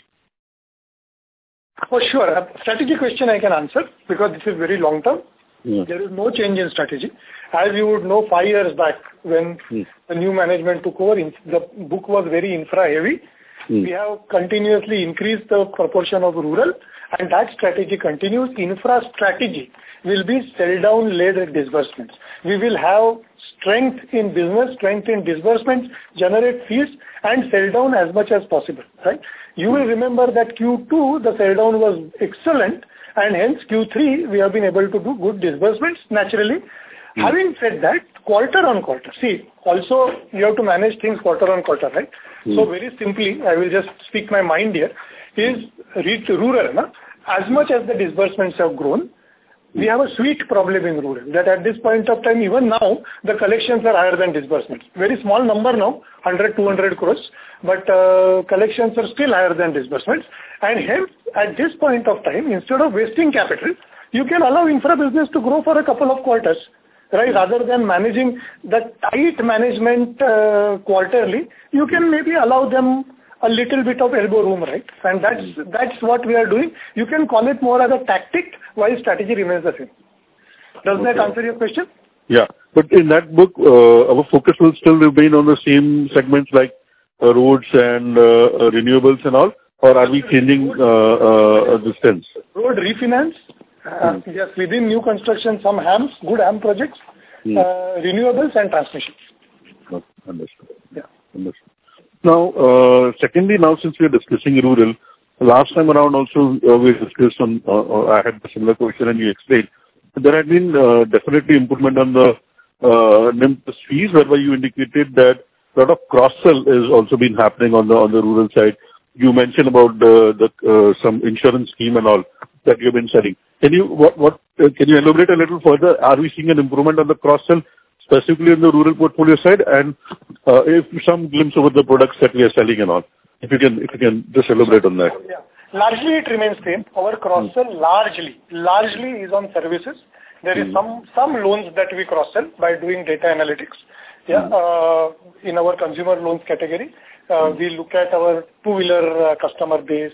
For sure. A strategy question I can answer because this is very long term. Yeah. There is no change in strategy. As you would know, 5 years back when the new management took over, the book was very infra heavy. We have continuously increased the proportion of rural and that strategy continues. Infra strategy will be sell down led disbursements. We will have strength in business, strength in disbursements, generate fees and sell down as much as possible. Right? You will remember that Q2 the sell down was excellent and hence Q3 we have been able to do good disbursements naturally. Having said that, quarter on quarter, see, also you have to manage things quarter on quarter, right? So very simply, I will just speak my mind here, is rural, as much as the disbursements have grown, we have a sweet problem in rural, that at this point of time, even now, the collections are higher than disbursements. Very small number now, 100, 200 crores, but collections are still higher than disbursements. And hence, at this point of time, instead of wasting capital, you can allow infra business to grow for a couple of quarters. Right, rather than managing the tight management quarterly, you can maybe allow them a little bit of elbow room, right? And that's what we are doing. You can call it more as a tactic while strategy remains the same. Does that answer your question? Yeah, but in that book, our focus will still remain on the same segments like roads and renewables and all, or are we changing the sense? Road refinance. Yes, within new construction, some HAMs, good HAM projects, renewables and transmission. Okay, understood. Yeah. Understood. Now, secondly, now since we are discussing rural, last time around also we discussed on, I had a similar question and you explained. There had been definitely improvement on the NIM plus fees, whereby you indicated that a lot of cross-sell is also been happening on the rural side. You mentioned about some insurance scheme and all that you've been selling. Can you elaborate a little further? Are we seeing an improvement on the cross-sell, specifically in the rural portfolio side, and if some glimpse over the products that we are selling and all? If you can just elaborate on that. Yeah. Largely it remains same. Our cross-sell largely is on services. There is some loans that we cross-sell by doing data analytics. Yeah. In our consumer loans category, we look at our two-wheeler customer base,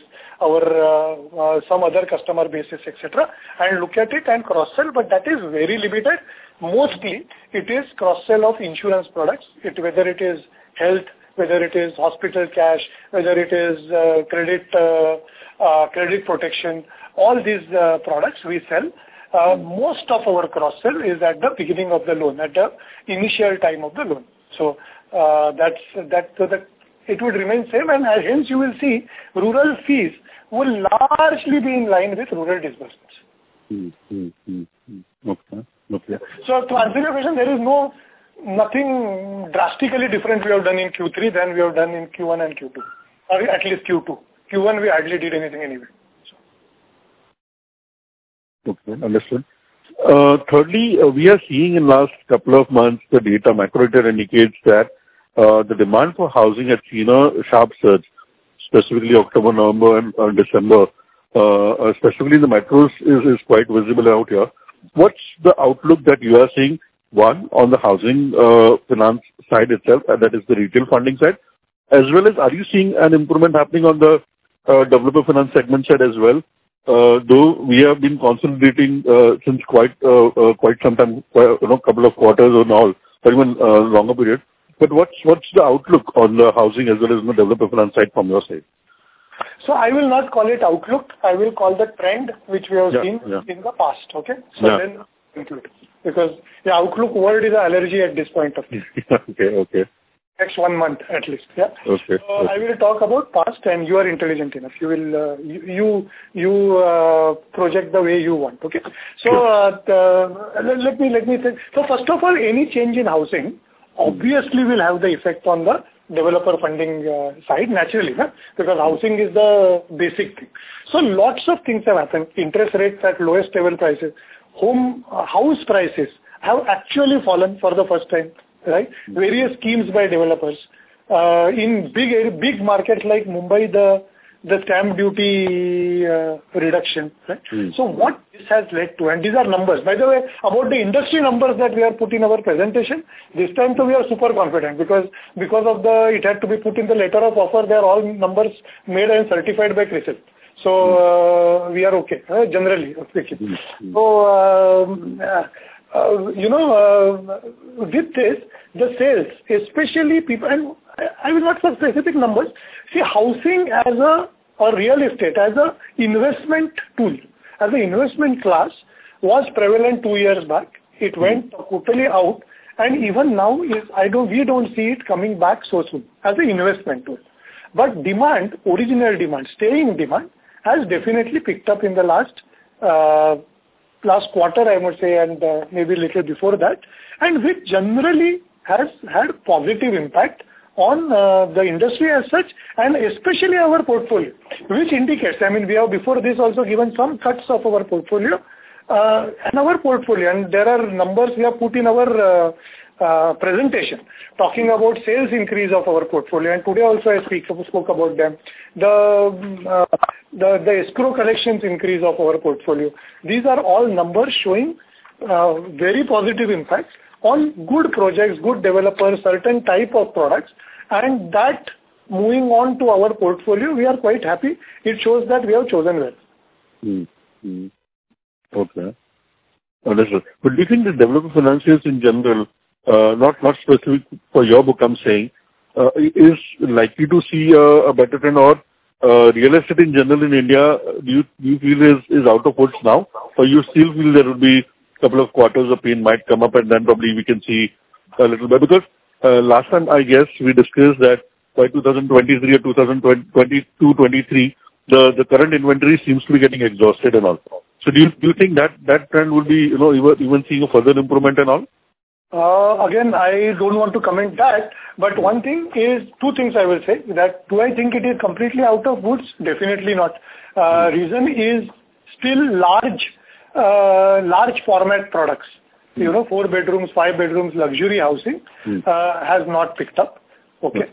our some other customer bases, etc., and look at it and cross-sell, but that is very limited. Mostly, it is cross-sell of insurance products, whether it is health, whether it is hospital cash, whether it is credit protection, all these products we sell. Most of our cross-sell is at the beginning of the loan, at the initial time of the loan. So it would remain same, and hence you will see rural fees will largely be in line with rural disbursements. Okay. So to answer your question, there is nothing drastically different we have done in Q3 than we have done in Q1 and Q2, or at least Q2. Q1 we hardly did anything anyway. So. Okay, understood. Thirdly, we are seeing in last couple of months the data macro data indicates that the demand for housing has seen a sharp surge, specifically October, November and December. especially in the metros, is quite visible out here. What's the outlook that you are seeing, one, on the housing finance side itself, and that is the retail funding side, as well as are you seeing an improvement happening on the developer finance segment side as well? Though we have been consolidating since quite some time, couple of quarters or now, or even longer period. But what's the outlook on the housing as well as on the developer finance side from your side? So I will not call it outlook. I will call the trend which we have seen in the past. Okay. So then include, because the outlook word is an allergy at this point of time. Okay. Next 1 month at least. Yeah. Okay. So I will talk about past, and you are intelligent enough. You will you project the way you want. Okay. So let me say. So first of all, any change in housing obviously will have the effect on the developer funding side naturally, because housing is the basic thing. So lots of things have happened. Interest rates at lowest level prices, house prices have actually fallen for the first time, right? Various schemes by developers in big markets like Mumbai, the stamp duty reduction, right? So what this has led to, and these are numbers, by the way, about the industry numbers that we are put in our presentation, this time so we are super confident because of it had to be put in the letter of offer. They are all numbers made and certified by CRISIL. So we are okay, generally. Okay. So, with this, the sales, especially people, and I will not say specific numbers. See, housing or real estate as a investment tool, as an investment class, was prevalent 2 years back. It went totally out, and even now we don't see it coming back so soon as an investment tool. But demand, original demand, staying demand, has definitely picked up in the last quarter, I would say, and maybe a little before that, and which generally has had positive impact on the industry as such, and especially our portfolio, which indicates, we have before this also given some cuts of our portfolio, and there are numbers we have put in our presentation talking about sales increase of our portfolio, and today also I spoke about them. The escrow collections increase of our portfolio. These are all numbers showing very positive impacts on good projects, good developers, certain type of products, and that moving on to our portfolio, we are quite happy. It shows that we have chosen well. Okay. Understood. But do you think the developer financiers in general, not specific for your book, I'm saying, is likely to see a better trend, or real estate in general in India, do you feel is out of woods now, or you still feel there will be couple of quarters of pain might come up and then probably we can see a little bit? Because last time I guess we discussed that by 2023 or 2022-23, the current inventory seems to be getting exhausted and all. So do you think that trend will be even seeing a further improvement and all? Again, I don't want to comment that, but two things I will say. That do I think it is completely out of woods? Definitely not. Reason is still large format products, 4 bedrooms, 5 bedrooms, luxury housing has not picked up. Okay.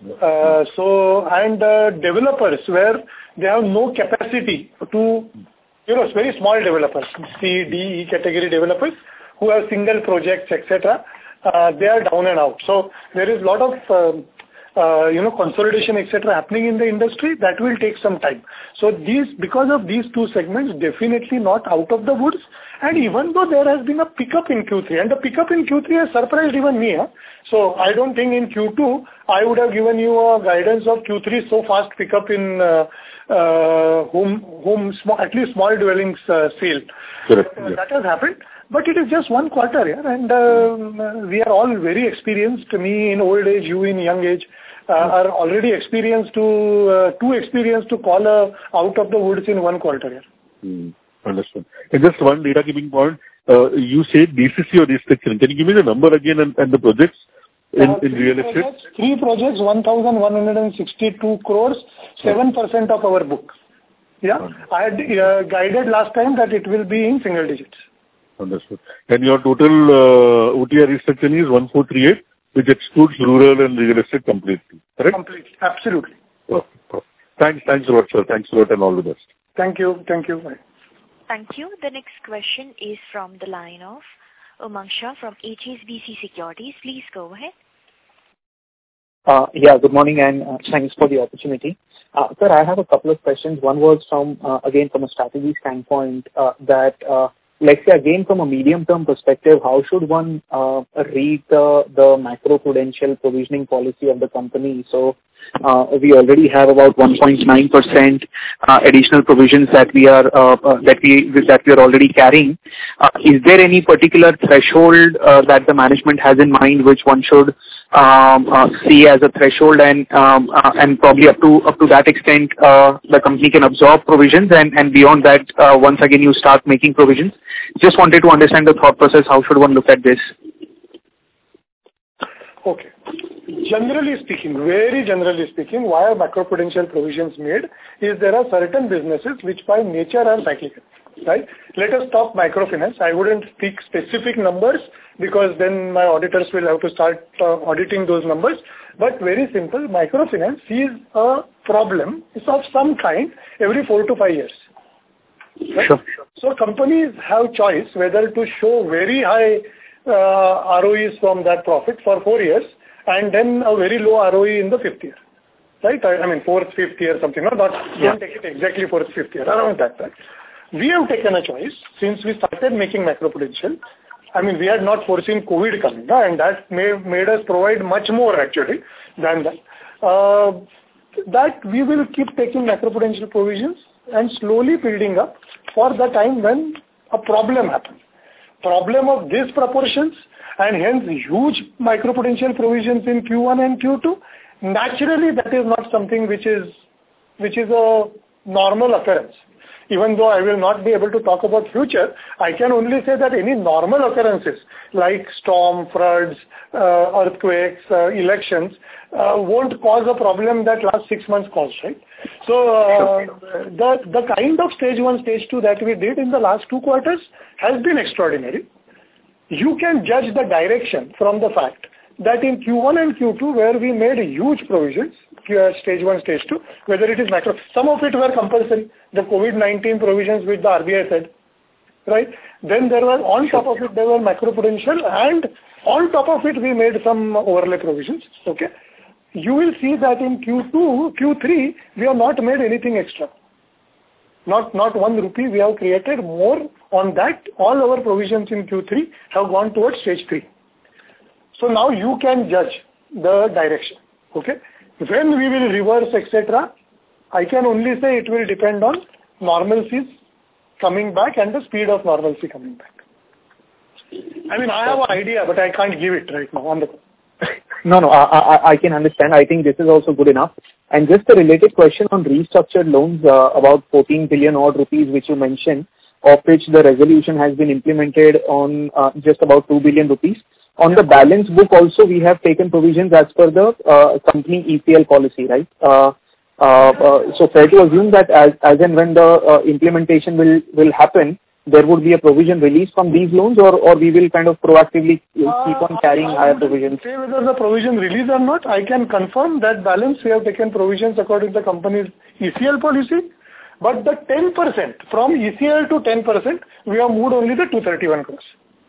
Developers where they have no capacity to, very small developers, C, D, E category developers who have single projects, etc. They are down and out. So there is a lot of consolidation, etc. happening in the industry. That will take some time. So because of these two segments, definitely not out of the woods. And even though there has been a pickup in Q3, and the pickup in Q3 has surprised even me. So I don't think in Q2 I would have given you a guidance of Q3 so fast pickup in at least small dwellings sale. Correct. That has happened. But it is just 1 quarter, and we are all very experienced. Me in old age, you in young age, are already too experienced to call out of the woods in 1 quarter. Understood. And just one data keeping point, you said DCC or restriction. Can you give me the number again and the projects in real estate? 3 projects, 1,162 crores, 7% of our book. Yeah, I had guided last time that it will be in single digits. Understood. And your total OTR restructuring is 1,438, which excludes rural and real estate completely, correct? Completely, absolutely. Okay. Thanks a lot, sir. Thanks a lot and all the best. Thank you. Bye. Thank you. The next question is from the line of Umang Shah from HSBC Securities. Please go ahead. Good morning, and thanks for the opportunity. Sir, I have a couple of questions. One was from a strategy standpoint, that let's say again from a medium-term perspective, how should one read the macro-prudential provisioning policy of the company? So we already have about 1.9% additional provisions that we are already carrying. Is there any particular threshold that the management has in mind which one should see as a threshold, and probably up to that extent the company can absorb provisions, and beyond that once again you start making provisions? Just wanted to understand the thought process. How should one look at this? Okay. Generally speaking, very generally speaking, why are macroprudential provisions made is there are certain businesses which by nature are cyclical, right? Let us talk microfinance. I wouldn't speak specific numbers because then my auditors will have to start auditing those numbers. But very simple, microfinance sees a problem of some kind every 4 to 5 years. Right? Sure. So companies have choice whether to show very high ROEs from that profit for 4 years and then a very low ROE in the 5th year, right? I mean 4th, 5th year, something. Don't take it exactly 4th, 5th year, around that, right? We have taken a choice since we started making macroprudential. I mean, we had not foreseen COVID coming, and that made us provide much more actually than that. That we will keep taking macroprudential provisions and slowly building up for the time when a problem happens. Problem of these proportions and hence huge macroprudential provisions in Q1 and Q2, naturally that is not something which is a normal occurrence. Even though I will not be able to talk about future, I can only say that any normal occurrences like storm, floods, earthquakes, elections won't cause a problem that last 6 months caused, right? So the kind of stage 1, stage 2 that we did in the last 2 quarters has been extraordinary. You can judge the direction from the fact that in Q1 and Q2 where we made huge provisions, stage 1, stage 2, whether it is macro, some of it were compulsory, the COVID-19 provisions which the RBI said, right? Then there were, on top of it, there were macroprudential, and on top of it we made some overlay provisions, okay? You will see that in Q2, Q3, we have not made anything extra. Not 1 rupee, we have created more on that. All our provisions in Q3 have gone towards stage 3. So now you can judge the direction, okay? When we will reverse, etc., I can only say it will depend on normalcy coming back and the speed of normalcy coming back. I mean, I have an idea, but I can't give it right now on the call. No, I can understand. I think this is also good enough. And just a related question on restructured loans, about 14 billion odd rupees which you mentioned, of which the resolution has been implemented on just about 2 billion rupees. On the balance book also we have taken provisions as per the company ECL policy, right? So fair to assume that as and when the implementation will happen, there would be a provision release from these loans, or we will kind of proactively keep on carrying higher provisions? Say whether the provision release or not, I can confirm that balance we have taken provisions according to the company's ECL policy, but the 10%, from ECL to 10%, we have moved only the 231 crores.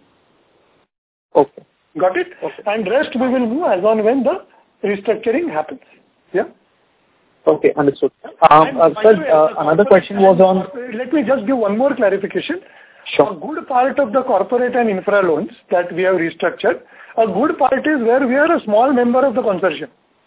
Okay. Got it? Okay. And rest we will move as on when the restructuring happens. Yeah? Okay, understood. Sir, another question was on... Let me just give one more clarification. Sure. A good part of the corporate and infra loans that we have restructured, a good part is where we are a small member of the consortium.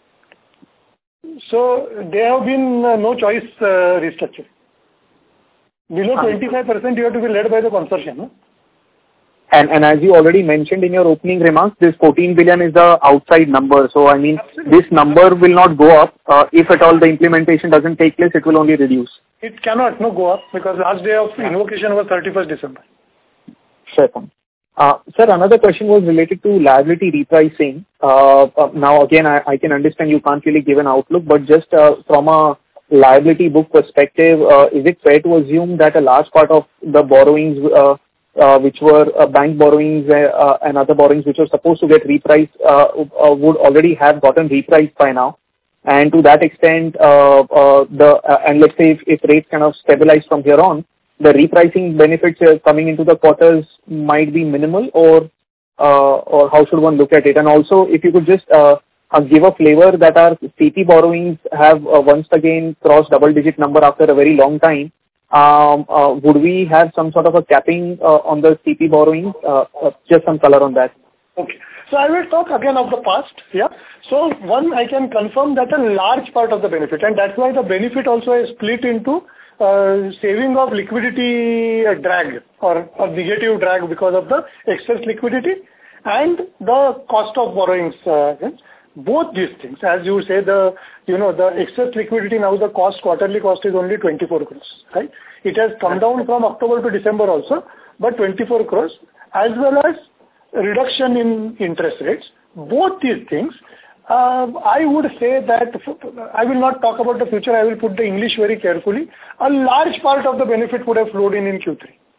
So there have been no choice restructuring. Below 25% you have to be led by the consortium. No? And as you already mentioned in your opening remarks, this 14 billion is the outside number. So, I mean, Absolutely. This number will not go up. If at all the implementation doesn't take place, it will only reduce. It cannot go up because last day of invocation was 31st December. Fair point. Sir, another question was related to liability repricing. Now, again, I can understand you can't really give an outlook, but just from a liability book perspective, is it fair to assume that a large part of the borrowings which were bank borrowings and other borrowings which were supposed to get repriced would already have gotten repriced by now? And to that extent, and let's say if rates kind of stabilize from here on, the repricing benefits coming into the quarters might be minimal, or how should one look at it? And also, if you could just give a flavor that our CP borrowings have once again crossed double-digit number after a very long time. Would we have some sort of a capping on the CP borrowings? Just some color on that. Okay. So I will talk again of the past. Yeah. So one, I can confirm that a large part of the benefit, and that's why the benefit also is split into saving of liquidity drag or negative drag because of the excess liquidity and the cost of borrowings. Both these things, as you say, the excess liquidity now, the quarterly cost is only 24 crores, right? It has come down from October to December also, but 24 crores, as well as reduction in interest rates. Both these things, I would say that I will not talk about the future. I will put the English very carefully. A large part of the benefit would have flowed in Q3.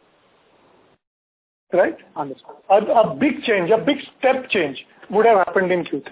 Right? Understood. A big change, a big step change would have happened in Q3.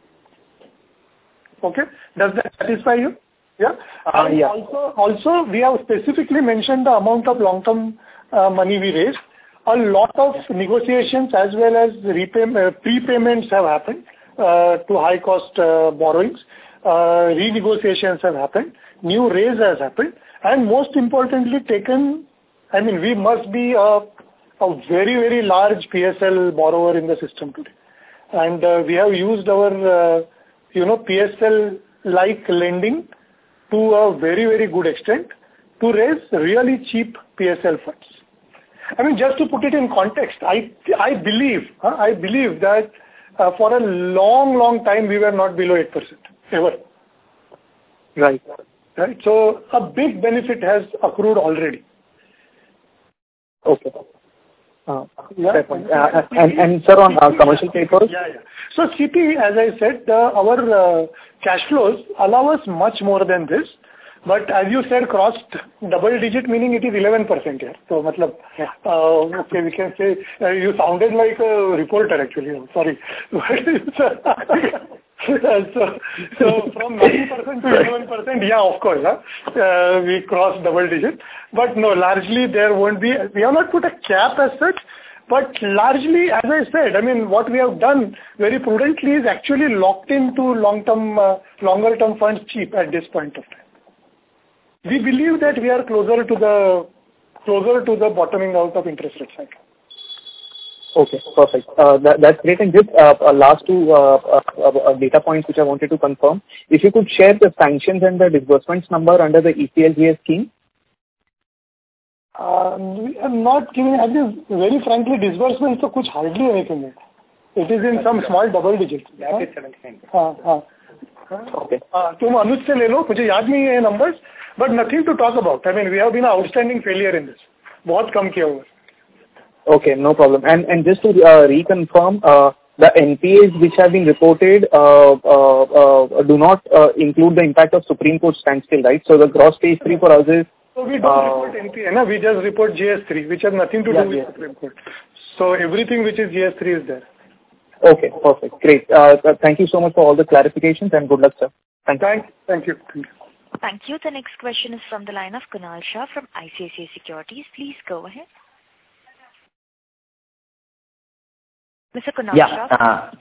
Okay? Does that satisfy you? Yeah? Yeah. Also, we have specifically mentioned the amount of long-term money we raised. A lot of negotiations as well as prepayments have happened to high-cost borrowings. Renegotiations have happened. New raise has happened. And most importantly, we must be a very, very large PSL borrower in the system today. And we have used our PSL-like lending to a very, very good extent to raise really cheap PSL funds. Just to put it in context, I believe that for a long, long time we were not below 8%, ever. Right. Right. So a big benefit has accrued already. Okay. Yeah. Fair point. And sir, on commercial papers? Yeah. So CP, as I said, our cash flows allow us much more than this. But as you said, crossed double digit, meaning it is 11% here. So, okay, we can say, you sounded like a reporter actually. Sorry. So from 9% to 11%, yeah, of course, we crossed double digit. But no, largely there won't be, we have not put a cap as such, but largely, as I said, what we have done very prudently is actually locked into longer term funds cheap at this point of time. We believe that we are closer to the bottoming out of interest rate cycle. Okay, perfect. That's great. And just last two data points which I wanted to confirm. If you could share the sanctions and the disbursements number under the ECLGS scheme. I'm not giving, very frankly, disbursements so hardly anything. It is in some small double digits. That is 17. Okay. तुम अनुज से ले लो, मुझे याद नहीं है numbers, but nothing to talk about. We have been an outstanding failure in this. बहुत कम किया हुआ. Okay, no problem. And just to reconfirm, the NPAs which have been reported do not include the impact of Supreme Court standstill, right? So the gross stage 3 for us is... So we don't report NPA, we just report GS3, which has nothing to do with Supreme Court. So everything which is GS3 is there. Okay, perfect. Great. Thank you so much for all the clarifications and good luck, sir. Thank you. Thank you. The next question is from the line of Kunal Shah from ICICI Securities. Please go ahead. Mr. Kunal Shah.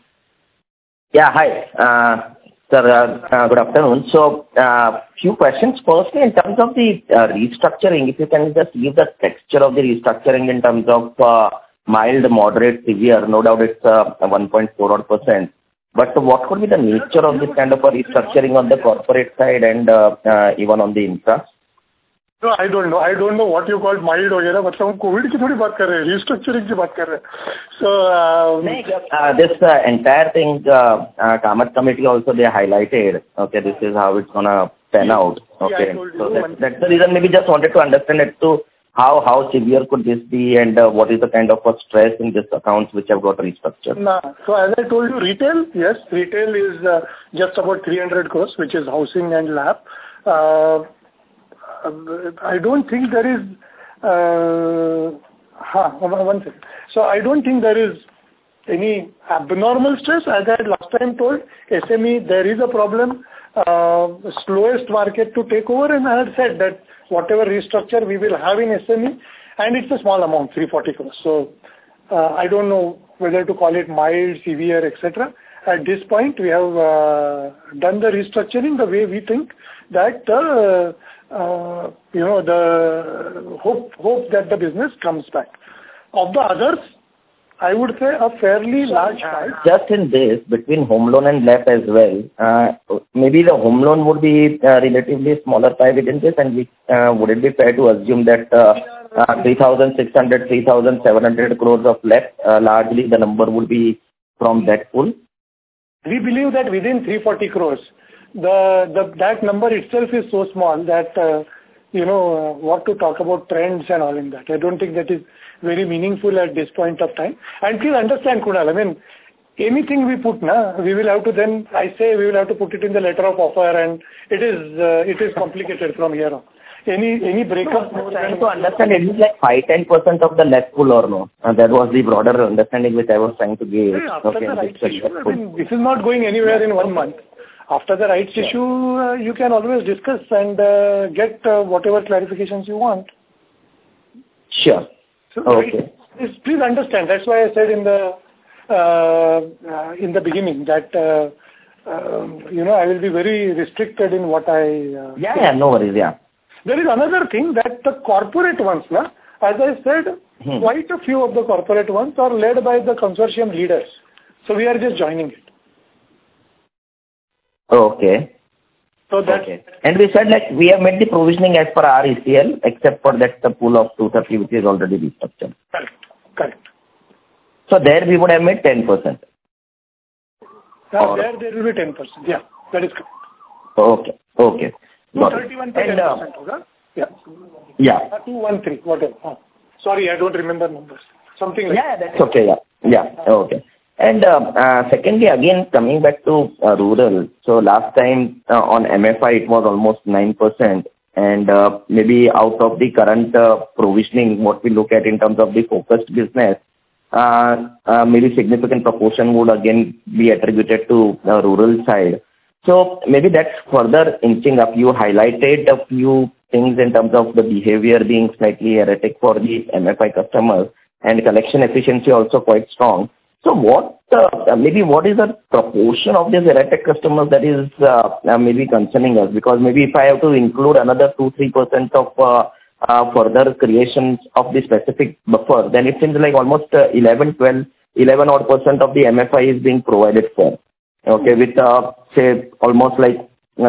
Hi. Sir, good afternoon. So, few questions. Firstly, in terms of the restructuring, if you can just give the texture of the restructuring in terms of mild, moderate, severe. No doubt it's 1.4%. But what could be the nature of this kind of a restructuring on the corporate side and even on the infra? No, I don't know. I don't know what you call mild or whatever. But हम COVID की थोड़ी बात कर रहे हैं, restructuring की बात कर रहे हैं. So this entire thing, Kamath committee also they highlighted. Okay, this is how it's gonna pan out. Okay, so that's the reason. Maybe just wanted to understand it to how severe could this be and what is the kind of a stress in this accounts which have got restructured. So as I told you, retail is just about 300 crores, which is housing and LAP. I don't think there is, one second. So I don't think there is any abnormal stress. As I had last time told, SME, there is a problem. slowest market to take over, and I had said that whatever restructure we will have in SME, and it's a small amount, 340 crores. So I don't know whether to call it mild, severe, etc. At this point, we have done the restructuring the way we think that the hope that the business comes back. Of the others, I would say a fairly large part. Just in this, between home loan and LAP as well, maybe the home loan would be relatively smaller pie within this, and would it be fair to assume that 3,600, 3,700 crores of LAP, largely the number would be from that pool? We believe that within 340 crores, that number itself is so small that, what to talk about trends and all in that. I don't think that is very meaningful at this point of time. And please understand, Kunal, I mean, anything we put, we will have to then, we will have to put it in the letter of offer, and it is complicated from here on. Any breakup? No, trying to understand, it is like 5-10% of the LAP pool or no? That was the broader understanding which I was trying to give. After the rights issue, I mean, this is not going anywhere in 1 month. After the rights issue, you can always discuss and get whatever clarifications you want. Sure. So, okay. Please understand. That's why I said in the beginning that I will be very restricted in what I. No worries. Yeah. There is another thing that the corporate ones, as I said, quite a few of the corporate ones are led by the consortium leaders. So we are just joining it. Okay. So that's And we said we have made the provisioning as per our ECL, except for that the pool of 230 which is already restructured. Correct. So there we would have made 10%. There will be 10%. Yeah, that is correct. Okay. 231 to 10%. Yeah. 213, whatever. Sorry, I don't remember numbers. Something like that. That's okay. Yeah. Okay. And secondly, again, coming back to rural. So last time on MFI, it was almost 9%. And maybe out of the current provisioning, what we look at in terms of the focused business, maybe significant proportion would again be attributed to the rural side. So maybe that's further inching up. You highlighted a few things in terms of the behavior being slightly erratic for the MFI customers, and collection efficiency also quite strong. So what is the proportion of these erratic customers that is maybe concerning us? Because maybe if I have to include another 2-3% of further creations of the specific buffer, then it seems like almost 11 odd% of the MFI is being provided for. Okay, with say almost like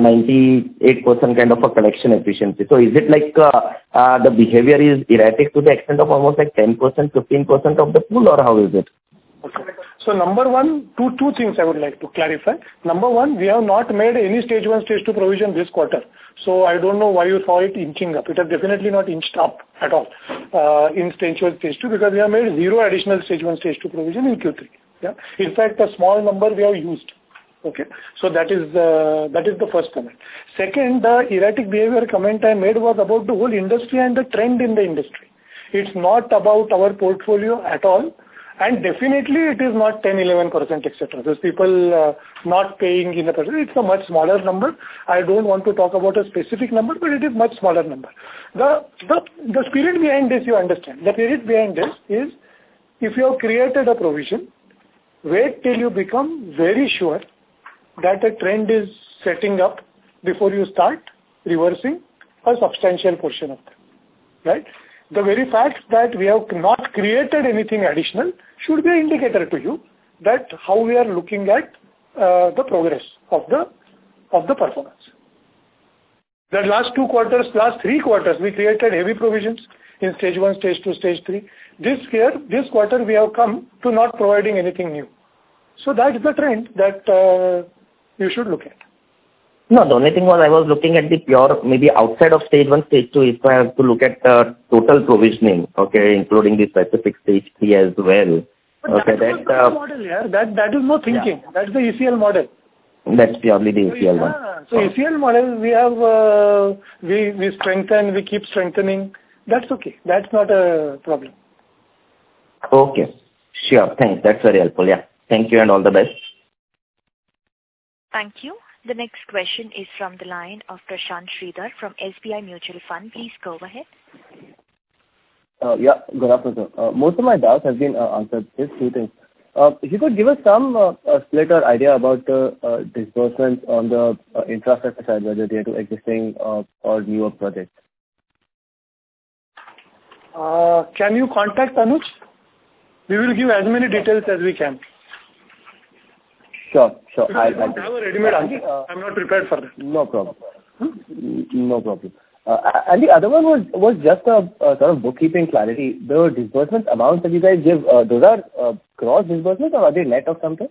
98% kind of a collection efficiency. So is it like the behavior is erratic to the extent of almost like 10%, 15% of the pool, or how is it? Okay. So number one, two things I would like to clarify. Number one, we have not made any stage 1, stage 2 provision this quarter. So I don't know why you saw it inching up. It has definitely not inched up at all in stage 1, stage 2, because we have made 0 additional stage 1, stage 2 provision in Q3. Yeah. In fact, a small number we have used. Okay. So that is the first comment. Second, the erratic behavior comment I made was about the whole industry and the trend in the industry. It's not about our portfolio at all. And definitely it is not 10-11%, etc. Those people not paying in a percent. It's a much smaller number. I don't want to talk about a specific number, but it is much smaller number. The spirit behind this, you understand. The spirit behind this is, if you have created a provision, wait till you become very sure that a trend is setting up before you start reversing a substantial portion of them. Right? The very fact that we have not created anything additional should be an indicator to you that how we are looking at the progress of the performance. The last 3 quarters, we created heavy provisions in stage 1, stage 2, stage 3. This quarter, we have come to not providing anything new. So that is the trend that you should look at. No, the only thing was I was looking at the pure, maybe outside of stage 1, stage 2, if I have to look at total provisioning, okay, including the specific stage 3 as well. But okay, that the model, yeah. That is no thinking. Yeah. That's the ECL model. That's purely the ECL one. So ECL model, we have, we strengthen, we keep strengthening. That's okay. That's not a problem. Okay. Sure. Thanks. That's very helpful. Yeah. Thank you and all the best. Thank you. The next question is from the line of Prashant Sridhar from SBI Mutual Fund. Please go ahead. Good afternoon, sir. Most of my doubts have been answered. Just two things. If you could give us some split or idea about the disbursements on the infrastructure side, whether they are to existing or newer projects. Can you contact Anuj? We will give as many details as we can. Sure. I don't have a ready-made answer. I'm not prepared for that. No problem. No problem. And the other one was just a sort of bookkeeping clarity. The disbursement amounts that you guys give, those are gross disbursements or are they net of something?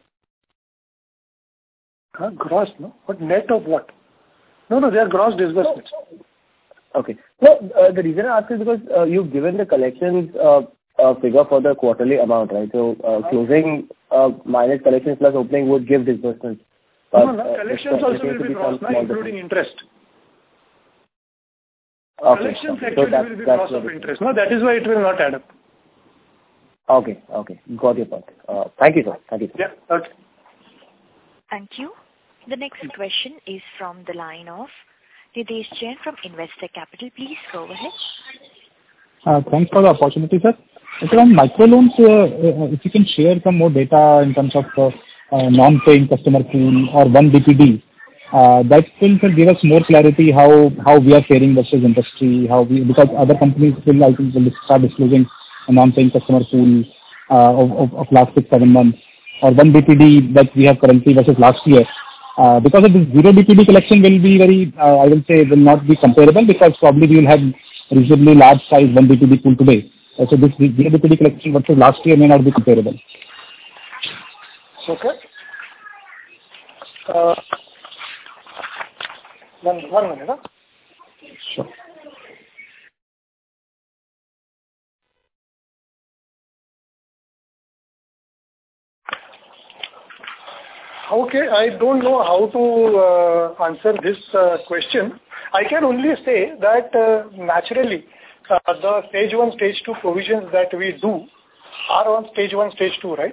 Gross, no? But net of what? No, they are gross disbursements. Okay. No, the reason I ask is because you've given the collections figure for the quarterly amount, right? So closing minus collections plus opening would give disbursements. No, collections also will be gross, including interest. Okay. Collections actually will be gross of interest. No, that is why it will not add up. Okay. Got your point. Thank you, sir. Yeah, okay. Thank you. The next question is from the line of Nidhesh Jain from Investec Capital. Please go ahead. Thanks for the opportunity, sir. So on microloans, if you can share some more data in terms of non-paying customer pool or 1 DPD, that will give us more clarity how we are faring versus industry, because other companies will, I think, will start disclosing a non-paying customer pool of last 6-7 months, or 1 DPD that we have currently versus last year. Because of this 0 DPD collection will be very, I will say, will not be comparable, because probably we will have reasonably large size 1 DPD pool today. So this 0 DPD collection versus last year may not be comparable. Okay. One minute. Sure. Okay, I don't know how to answer this question. I can only say that naturally the stage 1, stage 2 provisions that we do are on stage 1, stage 2, right?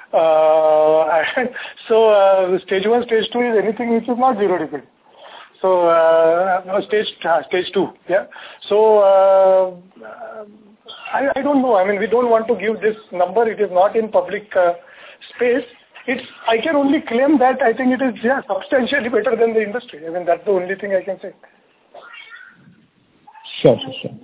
So stage 1, stage 2 is anything which is not 0 DPD. So stage 2, yeah. So I don't know. I mean, we don't want to give this number. It is not in public space. I can only claim that I think it is substantially better than the industry. I mean, that's the only thing I can say. Sure.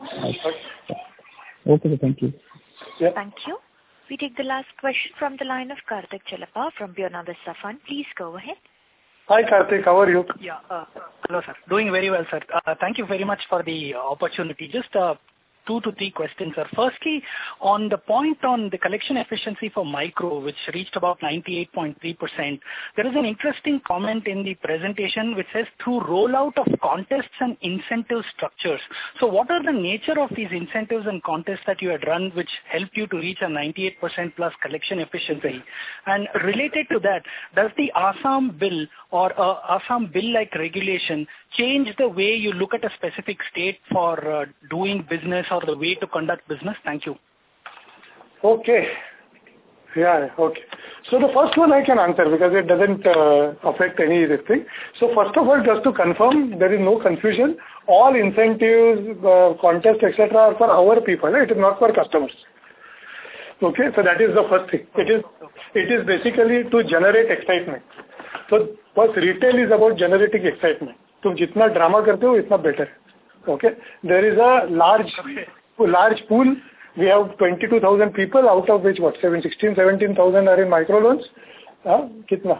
Okay, thank you. Yeah. Thank you. We take the last question from the line of Karthik Chellappa from Buena Vista Fund. Please go ahead. Hi Karthik, how are you? Yeah, hello sir. Doing very well, sir. Thank you very much for the opportunity. Just 2 to 3 questions, sir. Firstly, on the point on the collection efficiency for micro, which reached about 98.3%, there is an interesting comment in the presentation which says through rollout of contests and incentive structures. So what are the nature of these incentives and contests that you had run which helped you to reach a 98% plus collection efficiency? And related to that, does the Assam bill or Assam bill-like regulation change the way you look at a specific state for doing business or the way to conduct business? Thank you. Okay. Yeah, okay. So the first one I can answer because it doesn't affect any of this thing. So first of all, just to confirm, there is no confusion. All incentives, contests, etc. are for our people. It is not for customers. Okay, so that is the first thing. It is basically to generate excitement. So first, retail is about generating excitement. तुम जितना drama करते हो इतना better है. Okay, there is a large pool. We have 22,000 people, out of which 17,000 are in microloans. कितना?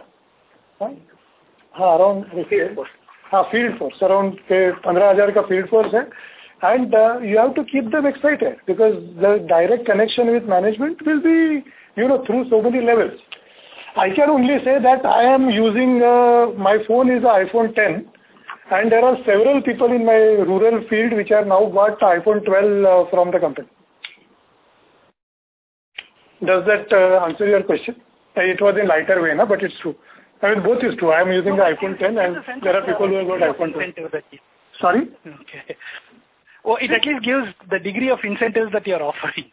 Around field force. Around 15,000 का field force है. And you have to keep them excited because the direct connection with management will be, through so many levels. I can only say that I am using, my phone is an iPhone 10 and there are several people in my rural field which have now got iPhone 12 from the company. Does that answer your question? It was in lighter way, but it's true. I mean, both is true. I am using the iPhone 10 and there are people who have got iPhone 12. Sorry? Okay. Oh, it at least gives the degree of incentives that you are offering.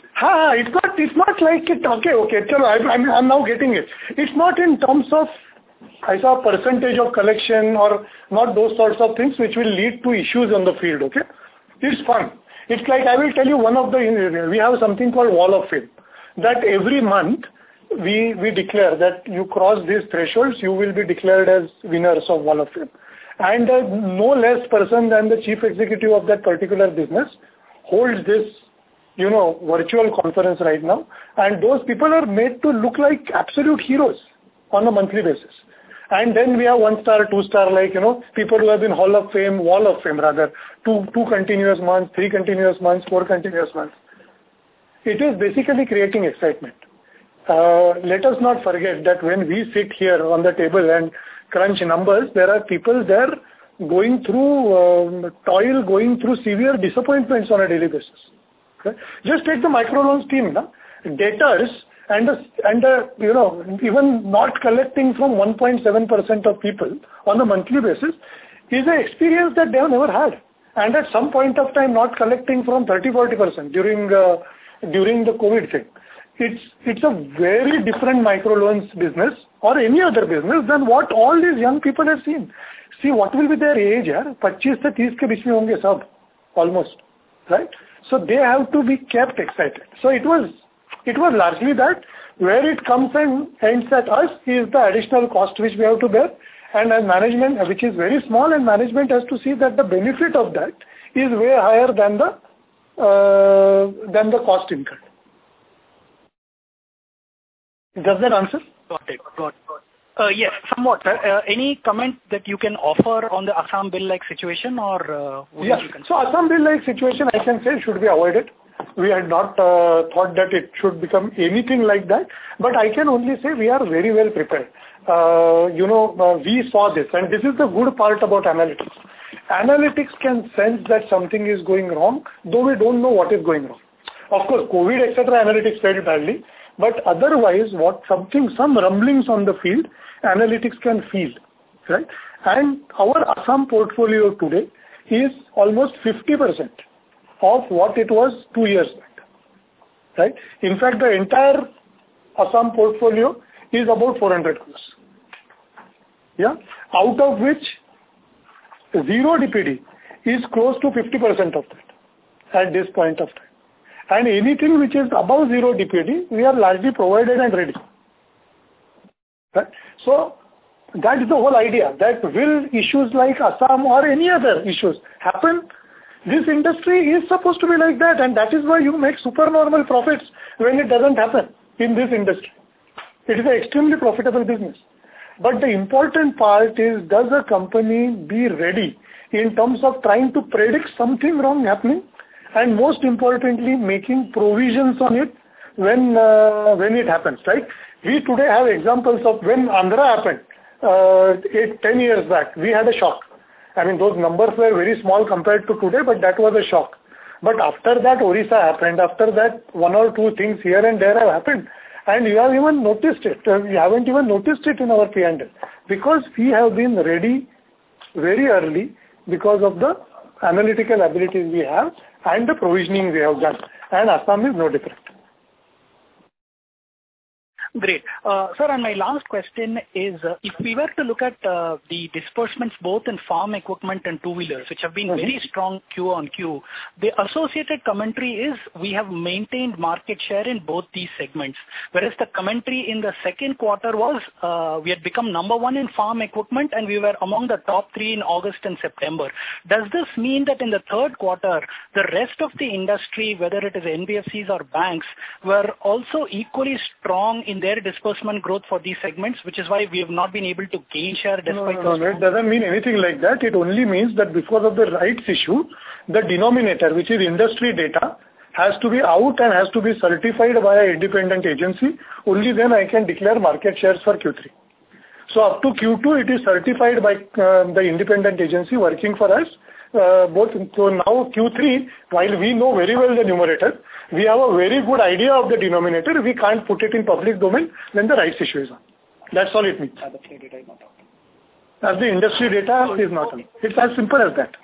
It's not like it. Okay. I'm now getting it. It's not in terms of I saw percentage of collection or not those sorts of things which will lead to issues on the field, okay? It's fun. It's like, I will tell you we have something called Wall of Fame. That every month we declare that you cross these thresholds, you will be declared as winners of Wall of Fame. And no less person than the chief executive of that particular business holds this, virtual conference right now. And those people are made to look like absolute heroes on a monthly basis. And then we have 1 star, 2 star, people who have been Wall of Fame rather, two continuous months, 3 continuous months, 4 continuous months. It is basically creating excitement. Let us not forget that when we sit here on the table and crunch numbers, there are people there going through toil, going through severe disappointments on a daily basis. Okay? Just take the microloans team, debtors and even not collecting from 1.7% of people on a monthly basis is an experience that they have never had. And at some point of time, not collecting from 30-40% during the COVID thing. It's a very different microloans business or any other business than what all these young people have seen. See, what will be their age? 25 to 30 ke beech mein honge sab, almost, right? So they have to be kept excited. So it was largely that. Where it comes and ends at us is the additional cost which we have to bear, and as management, which is very small, and management has to see that the benefit of that is way higher than the cost incurred. Does that answer? Got it. Yes, somewhat. Any comment that you can offer on the Assam bill-like situation, or So Assam bill-like situation, I can say, should be avoided. We had not thought that it should become anything like that, but I can only say we are very well prepared. We saw this, and this is the good part about analytics. Analytics can sense that something is going wrong, though we don't know what is going wrong. Of course, COVID, etc., analytics failed badly, but otherwise, some rumblings on the field, analytics can feel, right? And our Assam portfolio today is almost 50% of what it was 2 years back, right? In fact, the entire Assam portfolio is about 400 crores. Yeah, out of which zero DPD is close to 50% of that at this point of time. And anything which is above zero DPD, we are largely provided and ready. Right? So that is the whole idea, that will issues like Assam or any other issues happen, this industry is supposed to be like that, and that is why you make supernormal profits when it doesn't happen in this industry. It is an extremely profitable business. But the important part is, does a company be ready in terms of trying to predict something wrong happening, and most importantly, making provisions on it when it happens, right? We today have examples of when Andhra happened 10 years back. We had a shock. I mean, those numbers were very small compared to today, but that was a shock. But after that, Orissa happened. After that, 1 or 2 things here and there have happened. And you have even noticed it. You haven't even noticed it in our P&L. Because we have been ready very early because of the analytical abilities we have and the provisioning we have done. And Assam is no different. Great. Sir, and my last question is, if we were to look at the disbursements both in farm equipment and two-wheelers, which have been very strong Q on Q, the associated commentary is we have maintained market share in both these segments, whereas the commentary in the second quarter was we had become number 1 in farm equipment and we were among the top 3 in August and September. Does this mean that in the third quarter, the rest of the industry, whether it is NBFCs or banks, were also equally strong in their disbursement growth for these segments, which is why we have not been able to gain share despite No, it doesn't mean anything like that. It only means that because of the rights issue, the denominator, which is industry data, has to be out and has to be certified by an independent agency. Only then I can declare market shares for Q3. So up to Q2, it is certified by the independent agency working for us. So now Q3, while we know very well the numerator, we have a very good idea of the denominator. We can't put it in public domain when the rights issue is on. That's all it means. As the industry data is not on. It's as simple as that.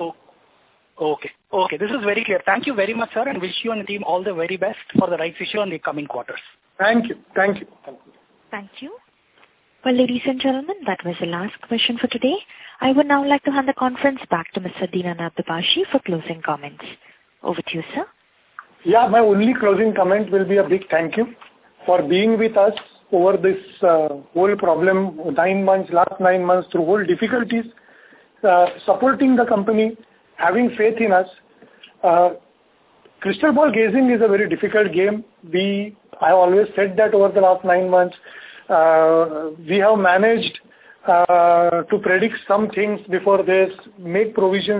Okay. This is very clear. Thank you very much, sir, and wish you and the team all the very best for the rights issue in the coming quarters. Thank you. Thank you. Well, ladies and gentlemen, that was the last question for today. I would now like to hand the conference back to Mr. Dinanath Dubhashi for closing comments. Over to you, sir. Yeah, my only closing comment will be a big thank you for being with us over this whole problem, last 9 months through whole difficulties, supporting the company, having faith in us. Crystal ball gazing is a very difficult game. I always said that over the last 9 months, we have managed to predict some things before this, make provisions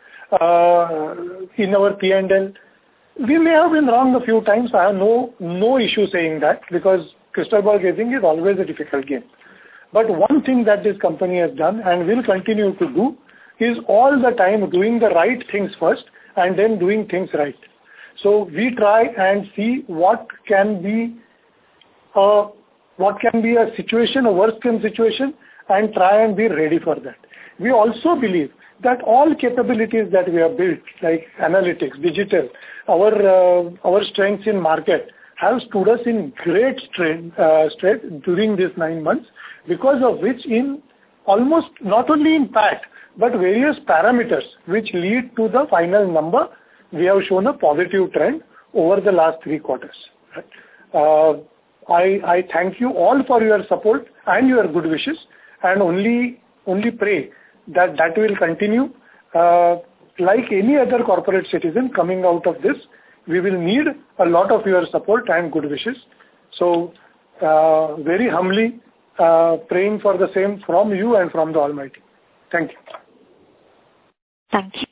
in our P&L. We may have been wrong a few times. I have no issue saying that, because crystal ball gazing is always a difficult game. But one thing that this company has done and will continue to do is all the time doing the right things first and then doing things right. So we try and see what can be a situation, a worst-case situation, and try and be ready for that. We also believe that all capabilities that we have built, like analytics, digital, our strengths in market, have stood us in great strength during these 9 months, because of which in almost not only in PAT, but various parameters which lead to the final number, we have shown a positive trend over the last 3 quarters. I thank you all for your support and your good wishes, and only pray that will continue. Like any other corporate citizen coming out of this, we will need a lot of your support and good wishes. So, very humbly praying for the same from you and from the Almighty. Thank you. Thank you.